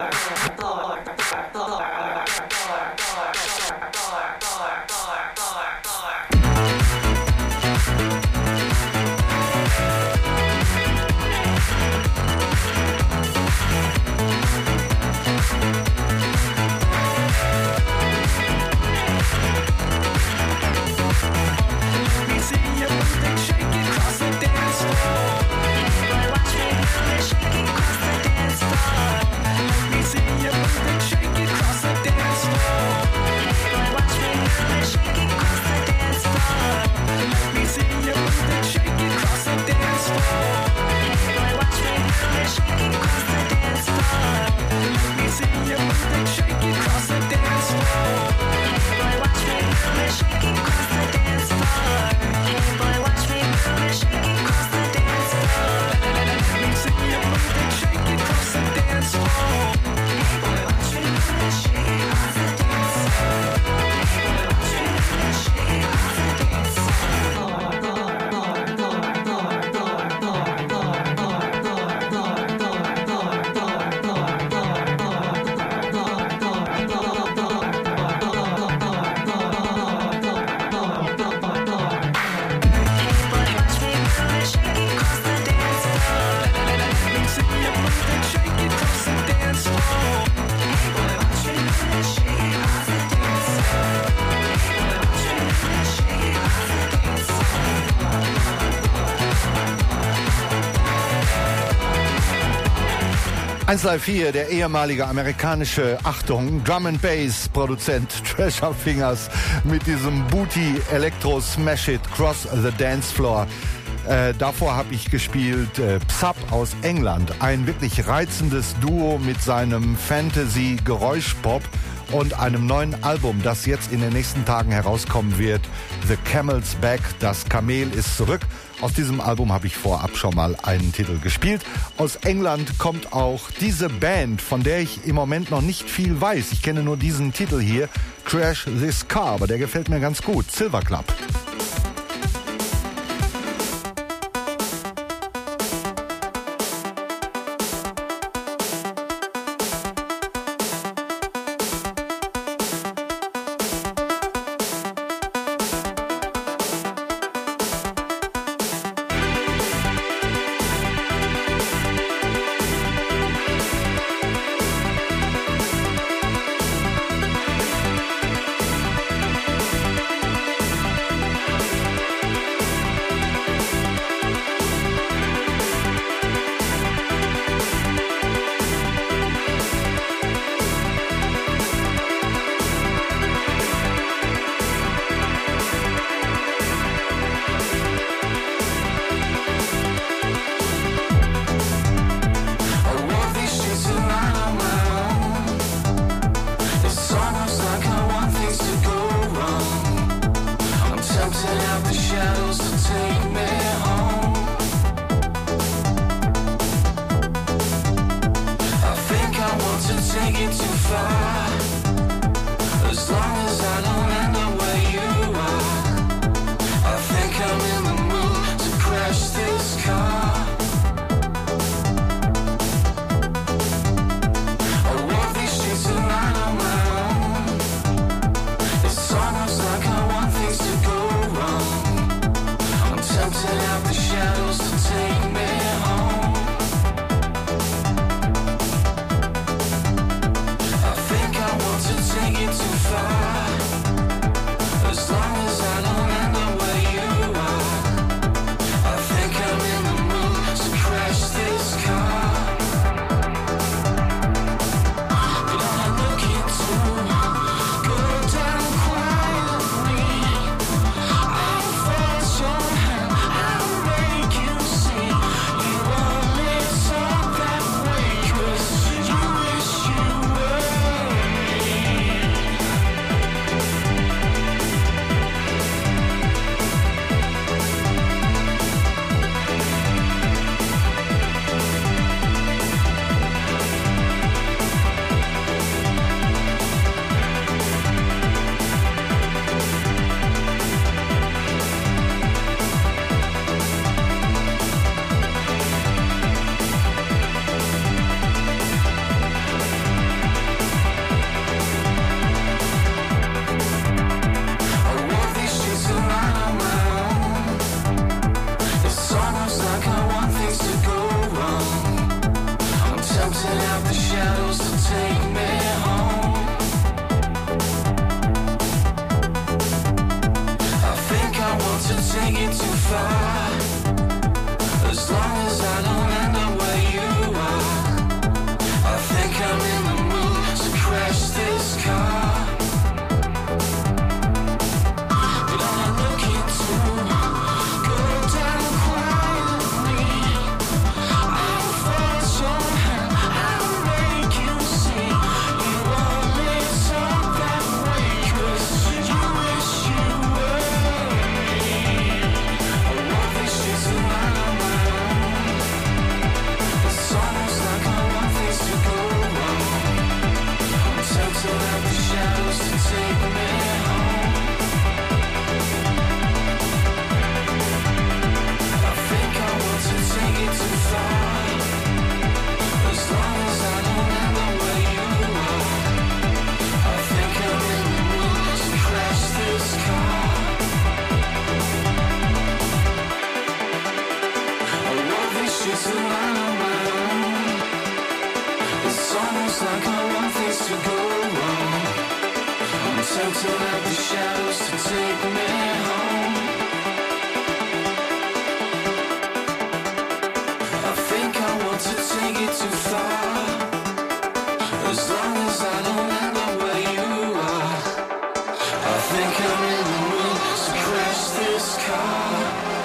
1Live 4, der ehemalige amerikanische, Achtung, Drum-and-Bass-Produzent Treasure Fingers mit diesem Booty Electro Smash It Cross the Dance Floor. Davor habe ich gespielt Psap aus England, ein wirklich reizendes Duo mit seinem Fantasy-Geräuschpop und einem neuen Album, das jetzt in den nächsten Tagen herauskommen wird. The Camel's Back, das Kamel ist zurück. Aus diesem Album habe ich vorab schon mal einen Titel gespielt. Aus England kommt auch diese Band, von der ich im Moment noch nicht viel weiß. Ich kenne nur diesen Titel hier, Crash This Car, aber der gefällt mir ganz gut. Silver Club. Take it too far. think I'm in the mood to crash this car.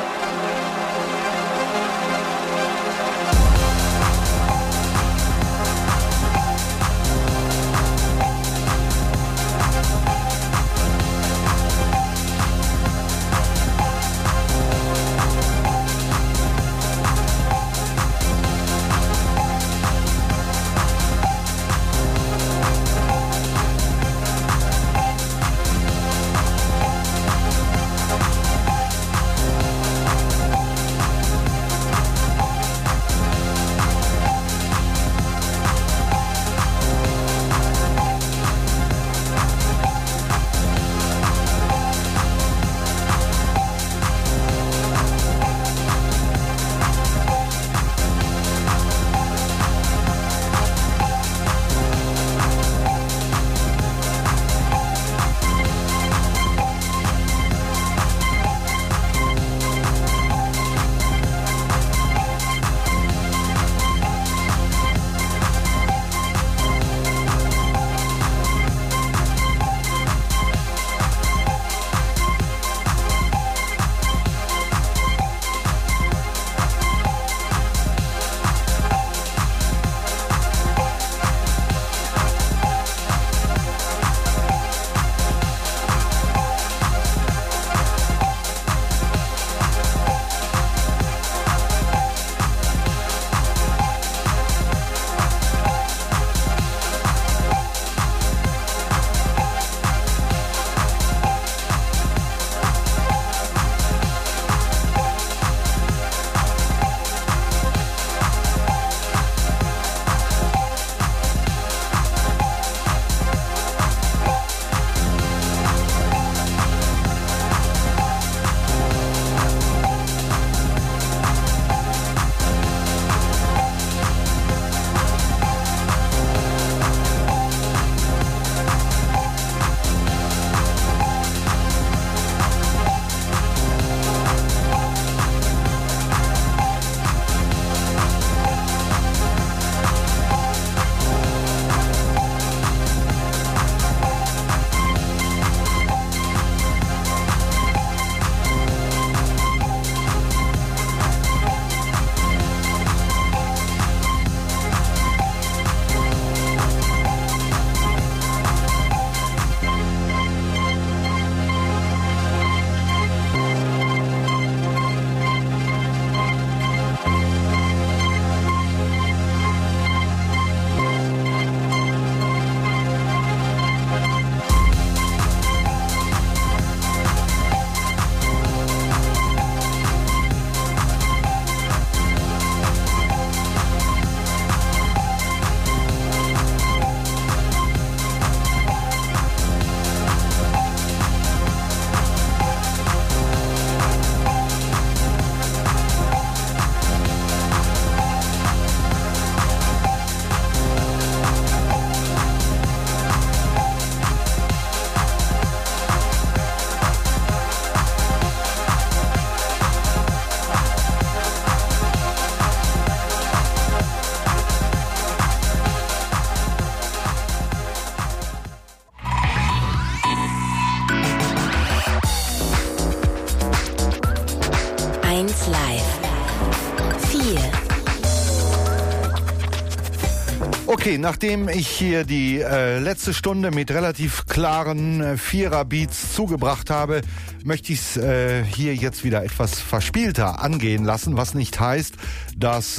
Okay, nachdem ich hier die letzte Stunde mit relativ klaren Vierer-Beats zugebracht habe, möchte ich es hier jetzt wieder etwas verspielter angehen lassen, was nicht heißt, dass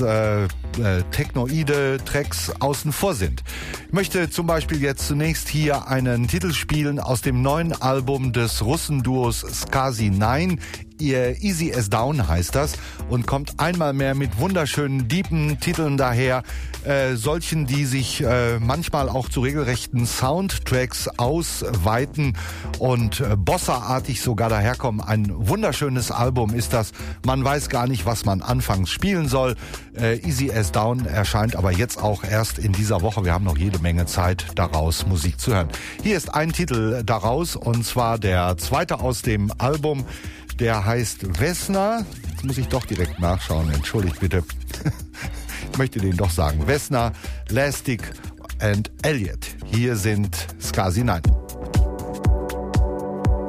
technoide Tracks außen vor sind. Ich möchte zum Beispiel jetzt zunächst hier einen Titel spielen aus dem neuen Album des Russenduos Skazi 9. Easy as Down heißt das und kommt einmal mehr mit wunderschönen, deepen Titeln daher, solchen, die sich manchmal auch zu regelrechten Soundtracks ausweiten und bosserartig sogar daherkommen. Ein wunderschönes Album ist das. Man weiß gar nicht, was man anfangs spielen soll. Easy as Down erscheint aber jetzt auch erst in dieser Woche. Wir haben noch jede Menge Zeit, daraus Musik zu hören. Hier ist ein Titel daraus und zwar der zweite aus dem Album. Der heißt Vesna. Jetzt muss ich doch direkt nachschauen. Entschuldigt bitte. Ich möchte den doch sagen. Vesna, Lastic and Elliot. Hier sind Skazi 9.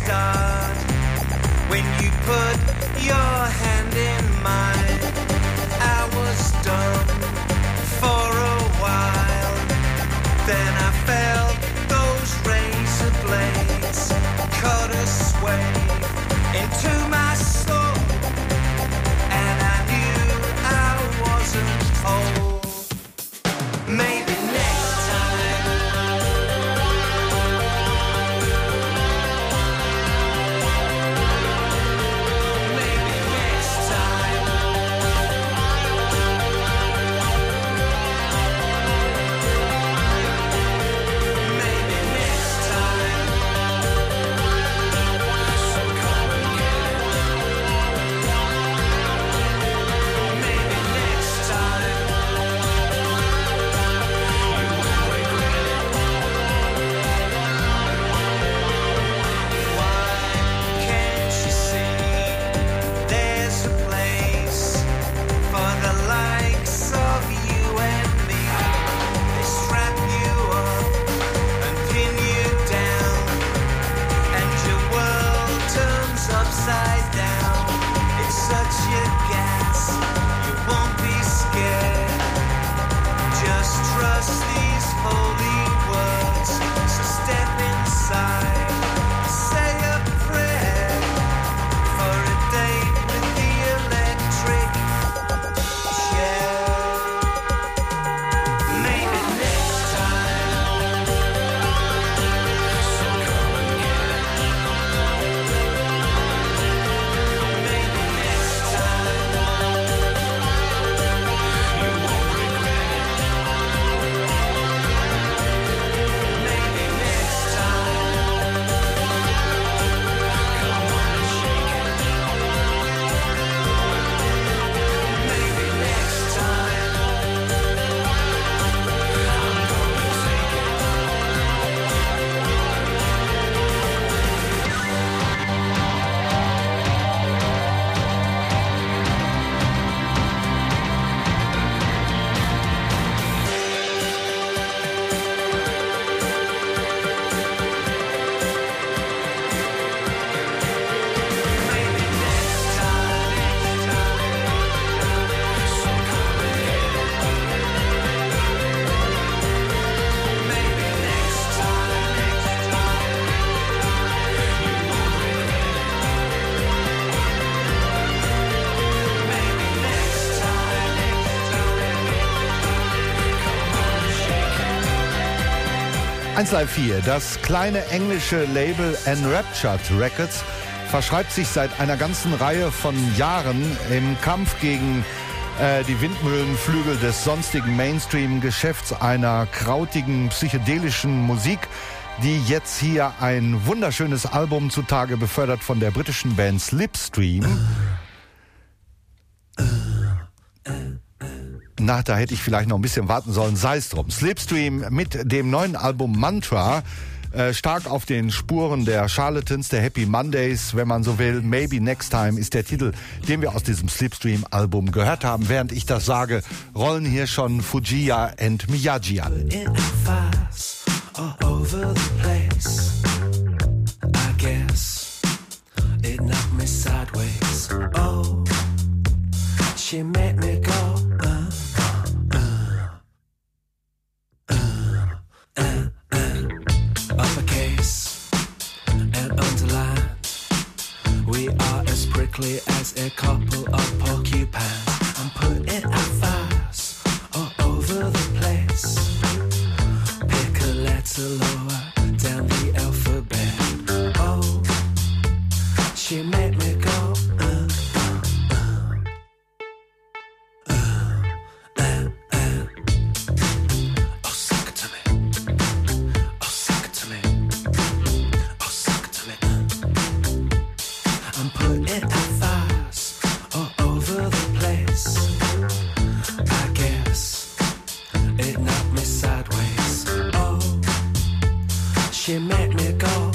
start when you put your hand in mine. I was dumb for a while, then I felt those razor blades cut a sway into my soul, and I knew I wasn't whole. Maybe next time. Maybe next time. Maybe next time. So come again. Maybe next time. You won't regret it. Why can't you see there's a place for the likes of you and me? They strap you up and pin you down, and your world turns upside down. It's such a gas, you won't be scared. Just trust these holy words. So step inside, say a prayer for a date with the electric chair. Maybe next time. So come again. Maybe next time. You won't regret it. Maybe next time. Come on and shake it. Maybe next time. I'm gonna take it. Maybe next time. So come again. Maybe next time. You won't regret it. Maybe next time. Come on and shake it. 1Live4, das kleine englische Label Enraptured Records, verschreibt sich seit einer ganzen Reihe von Jahren im Kampf gegen die Windmühlenflügel des sonstigen Mainstream-Geschäfts einer krautigen, psychedelischen Musik, die jetzt hier ein wunderschönes Album zutage befördert von der britischen Band Slipstream. Na, da hätte ich vielleicht noch ein bisschen warten sollen, sei es drum. Slipstream mit dem neuen Album Mantra, stark auf den Spuren der Charlatans, der Happy Mondays, wenn man so will. Maybe Next Time ist der Titel, den wir aus diesem Slipstream-Album gehört haben. Während ich das sage, rollen hier schon Fujiya and Miyagi an. In fast all over the place. I guess it knocked me sideways. Oh, she made me go. Uppercase and underlined. We are as prickly as a couple of porcupines. I'm putting out fires all over the place. Pick a letter lower down the alphabet. Oh, she made me go. Oh, suck it to me. Oh, suck it to me. Oh, suck it to me. I'm putting out fires all over the place. I guess it knocked me sideways. Oh, she made me go.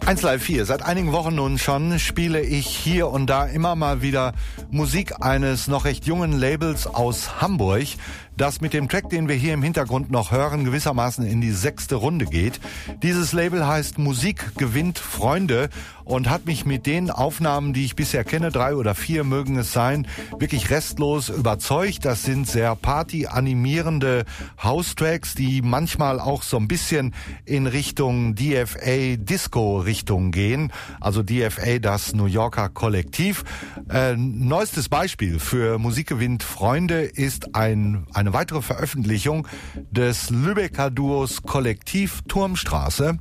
1Live 4. Seit einigen Wochen nun schon spiele ich hier und da immer mal wieder Musik eines noch recht jungen Labels aus Hamburg, das mit dem Track, den wir hier im Hintergrund noch hören, gewissermaßen in die 6. Runde geht. Dieses Label heißt Musik gewinnt Freunde und hat mich mit den Aufnahmen, die ich bisher kenne, 3 oder 4 mögen es sein, wirklich restlos überzeugt. Das sind sehr party-animierende House-Tracks, die manchmal auch so ein bisschen in Richtung DFA-Disco-Richtung gehen. Also DFA, das New Yorker Kollektiv. Neuestes Beispiel für Musik gewinnt Freunde ist eine weitere Veröffentlichung des Lübecker Duos Kollektiv Turmstraße.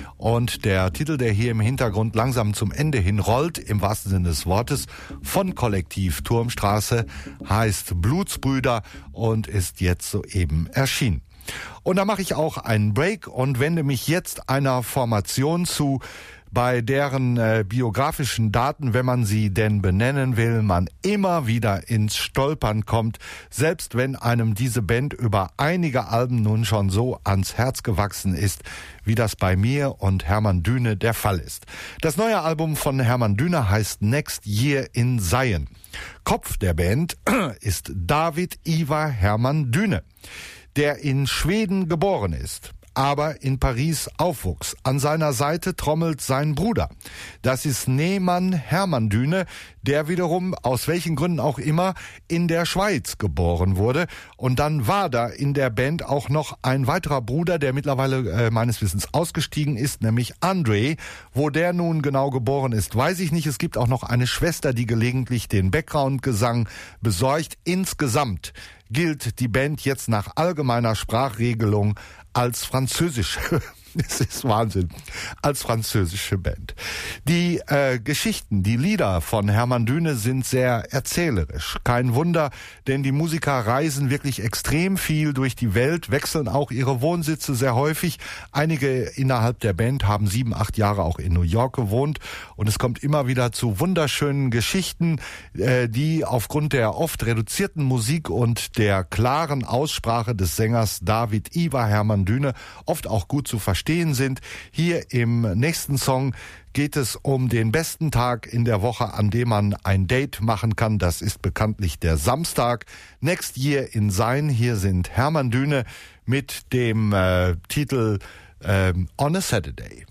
Und der Titel, der hier im Hintergrund langsam zum Ende hin rollt, im wahrsten Sinne des Wortes, von Kollektiv Turmstraße, heißt Blutsbrüder und ist jetzt soeben erschienen. Und da mache ich auch einen Break und wende mich jetzt einer Formation zu, bei deren biografischen Daten, wenn man sie denn benennen will, man immer wieder ins Stolpern kommt, selbst wenn einem diese Band über einige Alben nun schon so ans Herz gewachsen ist, wie das bei mir und Hermann Düne der Fall ist. Das neue Album von Hermann Düne heißt Next Year in Zion. Kopf der Band ist David Ivar Hermann Düne, der in Schweden geboren ist, aber in Paris aufwuchs. An seiner Seite trommelt sein Bruder. Das ist Neemann Hermann Düne, der wiederum, aus welchen Gründen auch immer, in der Schweiz geboren wurde. Und dann war da in der Band auch noch ein weiterer Bruder, der mittlerweile meines Wissens ausgestiegen ist, nämlich André. Wo der nun genau geboren ist, weiß ich nicht. Es gibt auch noch eine Schwester, die gelegentlich den Background-Gesang besorgt. Insgesamt gilt die Band jetzt nach allgemeiner Sprachregelung als französische, es ist Wahnsinn, als französische Band. Die Geschichten, die Lieder von Hermann Düne sind sehr erzählerisch. Kein Wunder, denn die Musiker reisen wirklich extrem viel durch die Welt, wechseln auch ihre Wohnsitze sehr häufig. Einige innerhalb der Band haben 7, 8 Jahre auch in New York gewohnt und es kommt immer wieder zu wunderschönen Geschichten, die aufgrund der oft reduzierten Musik und der klaren Aussprache des Sängers David Ivar Hermann Düne oft auch gut zu verstehen sind. Hier im nächsten Song geht es um den besten Tag in der Woche, an dem man ein Date machen kann. Das ist bekanntlich der Samstag. Next Year in Zion. Hier sind Hermann Düne mit dem Titel On a Saturday.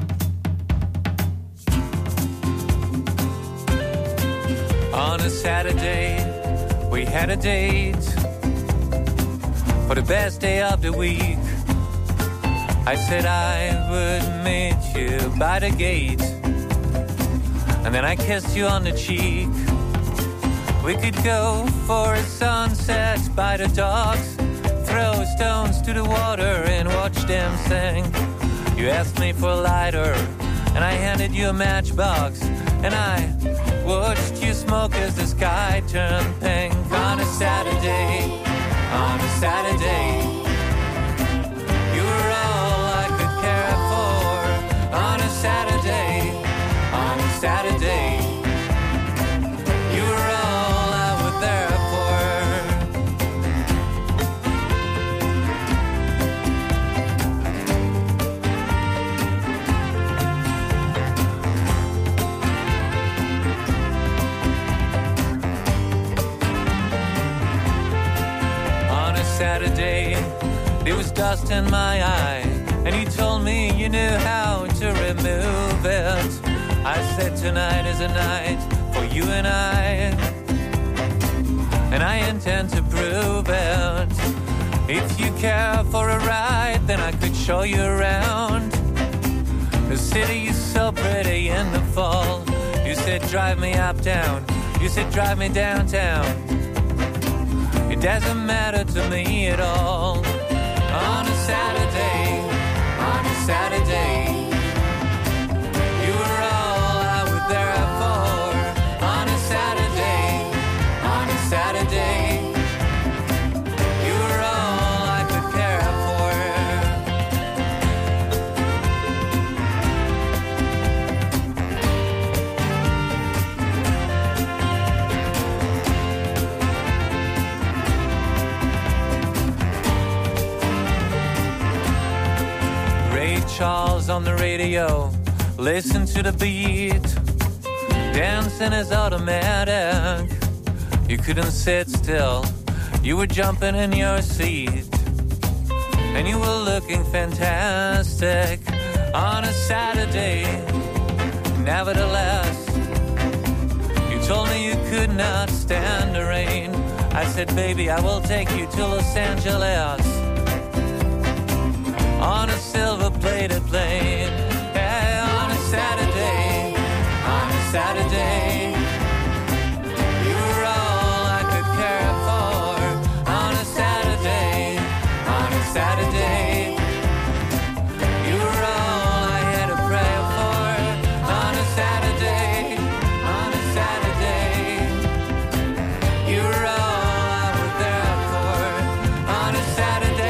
On a Saturday, we had a date for the best day of the week. I said I would meet you by the gate, and then I kissed you on the cheek. We could go for a sunset by the docks, throw stones to the water and watch them sing. You asked me for a lighter, and I handed you a matchbox, and I watched you smoke as the sky turned pink. On a Saturday, on a Saturday, you were all I could care for. On a Saturday, on a Saturday, you were all I was there Saturday, there was dust in my eye, and you told me you knew how to remove it. I said tonight is a night for you and I intend to prove it. If you care for a ride, then I could show you around. The city is so pretty in the fall. You said drive me uptown, you said drive me downtown. It doesn't matter to me at all. On a Saturday, on a Saturday, you were all I was there for. On a Saturday, on a Saturday, you were all I could care Charles on the radio, listen to the beat. Dancing is automatic. You couldn't sit still. You were jumping in your seat. And you were looking fantastic on a Saturday. Nevertheless, you told me you could not stand the rain. I said, baby, I will take you to Los Angeles on a silver-plated plane. Yeah, on a Saturday, on a Saturday. You were all I could care for on a Saturday, on a Saturday. You were all I had to pray for on a Saturday, on a Saturday. You were all I was there for on a Saturday.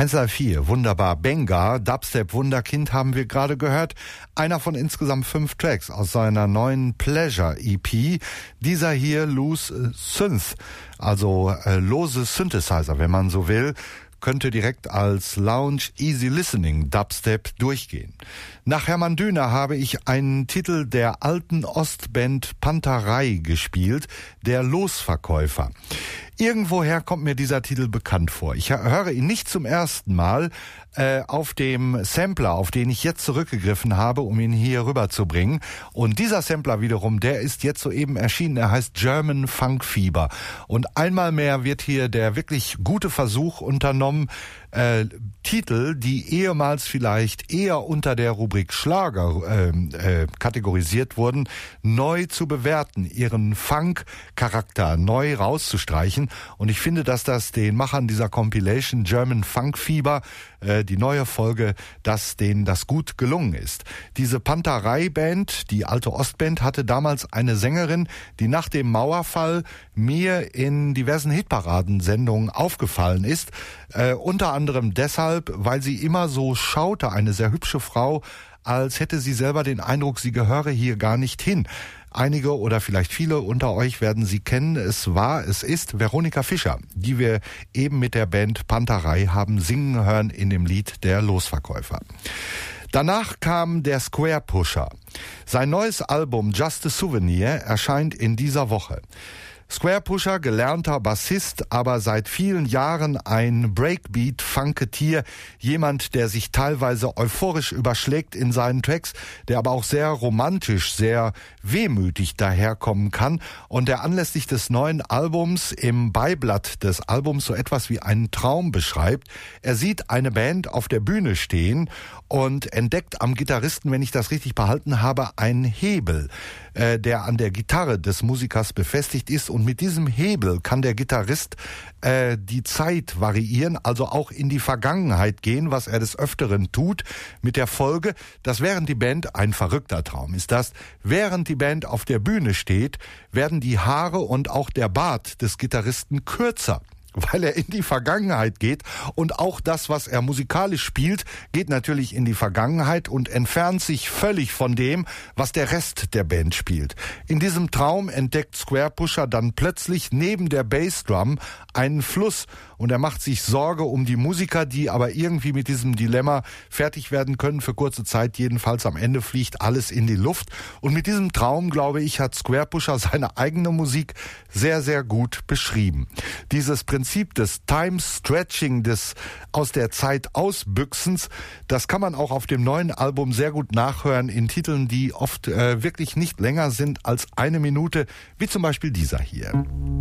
134, wunderbar. Benga, Dubstep Wunderkind haben wir gerade gehört. Einer von insgesamt 5 Tracks aus seiner neuen Pleasure EP. Dieser hier Loose Synth, also lose Synthesizer, wenn man so will, könnte direkt als Lounge Easy Listening Dubstep durchgehen. Nach Hermann Düner habe ich einen Titel der alten Ostband Panterei gespielt, der Losverkäufer. Irgendwoher kommt mir dieser Titel bekannt vor. Ich höre ihn nicht zum ersten Mal auf dem Sampler, auf den ich jetzt zurückgegriffen habe, um ihn hier rüberzubringen. Und dieser Sampler wiederum, der ist jetzt soeben erschienen. Er heißt German Funk Fieber. Und einmal mehr wird hier der wirklich gute Versuch unternommen, Titel, die ehemals vielleicht eher unter der Rubrik Schlager kategorisiert wurden, neu zu bewerten, ihren Funk-Charakter neu rauszustreichen. Und ich finde, dass das den Machern dieser Compilation German Funk Fieber, die neue Folge, dass denen das gut gelungen ist. Diese Panterei-Band, die alte Ostband, hatte damals eine Sängerin, die nach dem Mauerfall mir in diversen Hitparadensendungen aufgefallen ist. Unter anderem deshalb, weil sie immer so schaute, eine sehr hübsche Frau, als hätte sie selber den Eindruck, sie gehöre hier gar nicht hin. Einige oder vielleicht viele unter euch werden sie kennen. Es ist Veronika Fischer, die wir eben mit der Band Panterei haben singen hören in dem Lied Der Losverkäufer. Danach kam der Square Pusher. Sein neues Album Just a Souvenir erscheint in dieser Woche. Square Pusher, gelernter Bassist, aber seit vielen Jahren ein Breakbeat-Funketier, jemand, der sich teilweise euphorisch überschlägt in seinen Tracks, der aber auch sehr romantisch, sehr wehmütig daherkommen kann und der anlässlich des neuen Albums im Beiblatt des Albums so etwas wie einen Traum beschreibt. Er sieht eine Band auf der Bühne stehen und entdeckt am Gitarristen, wenn ich das richtig behalten habe, einen Hebel, der an der Gitarre des Musikers befestigt ist, und mit diesem Hebel kann der Gitarrist die Zeit variieren, also auch in die Vergangenheit gehen, was er des Öfteren tut, mit der Folge, dass während die Band, ein verrückter Traum ist das, während die Band auf der Bühne steht, werden die Haare und auch der Bart des Gitarristen kürzer, weil er in die Vergangenheit geht, und auch das, was er musikalisch spielt, geht natürlich in die Vergangenheit und entfernt sich völlig von dem, was der Rest der Band spielt. In diesem Traum entdeckt Square Pusher dann plötzlich neben der Bassdrum einen Fluss, und er macht sich Sorge um die Musiker, die aber irgendwie mit diesem Dilemma fertig werden können, für kurze Zeit jedenfalls. Am Ende fliegt alles in die Luft, und mit diesem Traum, glaube ich, hat Square Pusher seine eigene Musik sehr, sehr gut beschrieben. Dieses Prinzip des Time-Stretching, des aus der Zeit ausbüchsens, das kann man auch auf dem neuen Album sehr gut nachhören in Titeln, die oft wirklich nicht länger sind als 1 Minute, wie zum Beispiel dieser hier.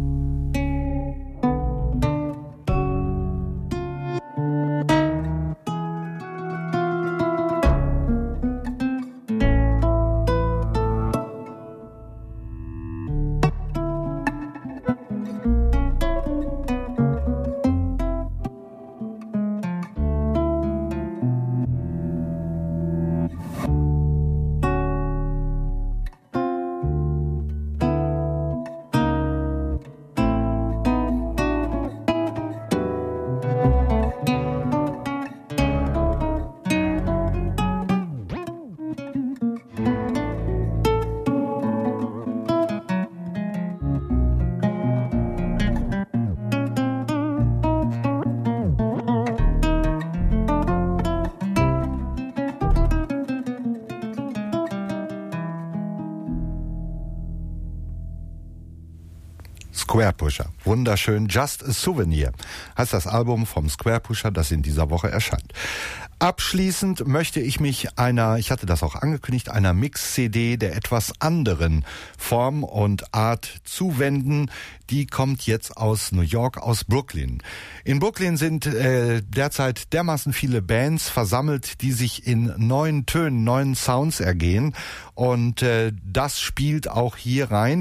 Square Pusher. Wunderschön. Just a Souvenir heißt das Album vom Square Pusher, das in dieser Woche erscheint. Abschließend möchte ich mich ich hatte das auch angekündigt, einer Mix-CD der etwas anderen Form und Art zuwenden. Die kommt jetzt aus New York, aus Brooklyn. In Brooklyn sind derzeit dermaßen viele Bands versammelt, die sich in neuen Tönen, neuen Sounds ergehen. Und das spielt auch hier rein.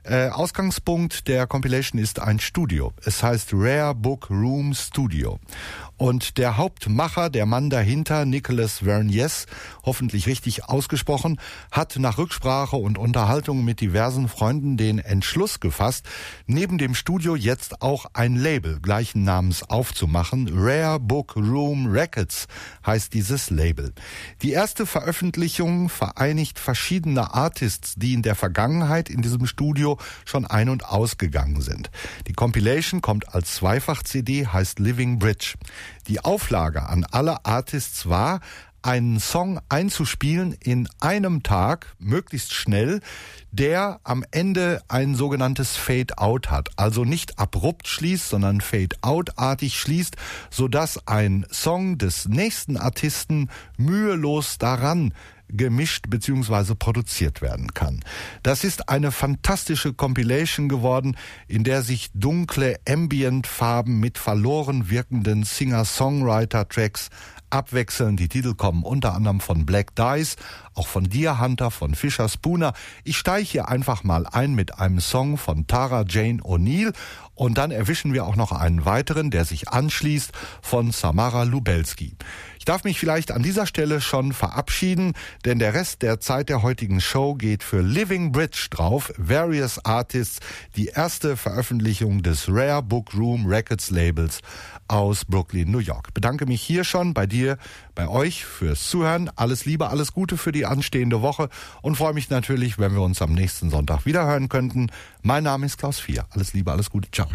Ausgangspunkt der Compilation ist ein Studio. Es heißt Rare Book Room Studio. Und der Hauptmacher, der Mann dahinter, Nicolas Vernies, hoffentlich richtig ausgesprochen, hat nach Rücksprache und Unterhaltung mit diversen Freunden den Entschluss gefasst, neben dem Studio jetzt auch ein Label gleichen Namens aufzumachen. Rare Book Room Records heißt dieses Label. Die erste Veröffentlichung vereinigt verschiedene Artists, die in der Vergangenheit in diesem Studio schon ein- und ausgegangen sind. Die Compilation kommt als Zweifach-CD, heißt Living Bridge. Die Auflage an alle Artists war, einen Song einzuspielen in einem Tag, möglichst schnell, der am Ende ein sogenanntes Fade-Out hat. Also nicht abrupt schließt, sondern Fade-Out-artig schließt, sodass ein Song des nächsten Artisten mühelos daran gemischt bzw. produziert werden kann. Das ist eine fantastische Compilation geworden, in der sich dunkle Ambient-Farben mit verloren wirkenden Singer-Songwriter-Tracks abwechseln. Die Titel kommen unter anderem von Black Dice, auch von Deer Hunter, von Fisher Spooner. Ich steige hier einfach mal ein mit einem Song von Tara Jane O'Neill und dann erwischen wir auch noch einen weiteren, der sich anschließt, von Samara Lubelski. Ich darf mich vielleicht an dieser Stelle schon verabschieden, denn der Rest der Zeit der heutigen Show geht für Living Bridge drauf. Various Artists, die erste Veröffentlichung des Rare Book Room Records Labels aus Brooklyn, New York. Bedanke mich hier schon bei dir, bei euch fürs Zuhören. Alles Liebe, alles Gute für die anstehende Woche und freue mich natürlich, wenn wir uns am nächsten Sonntag wieder hören könnten. Mein Name ist Klaus Vier. Alles Liebe, alles Gute. Ciao.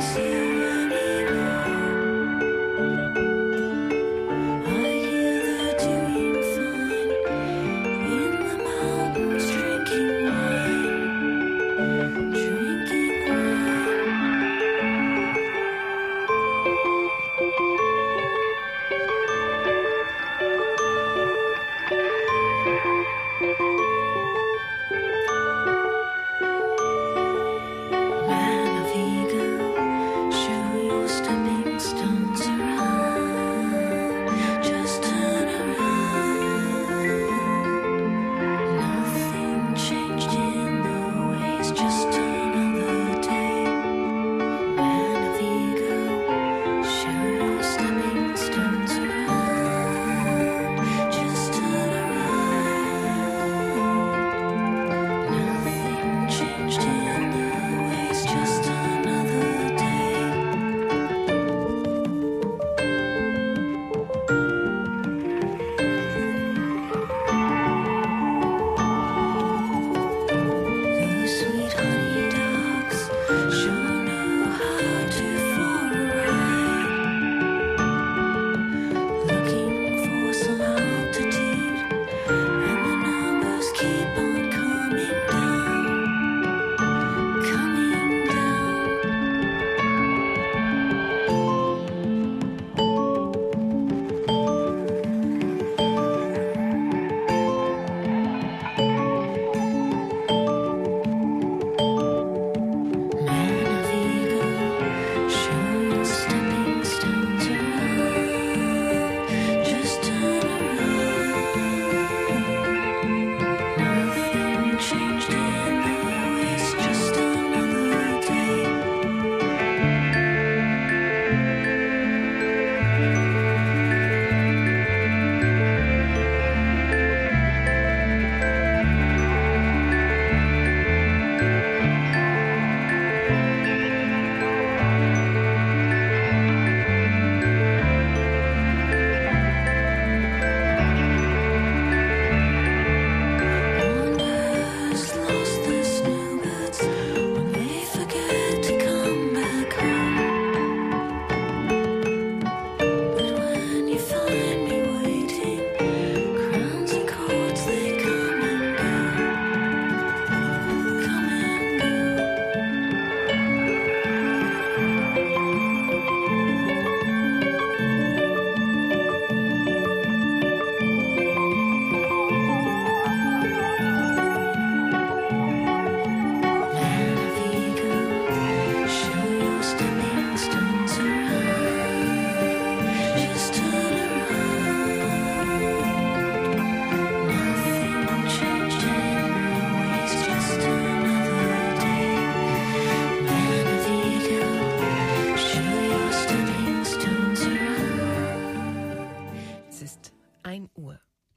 1 Uhr.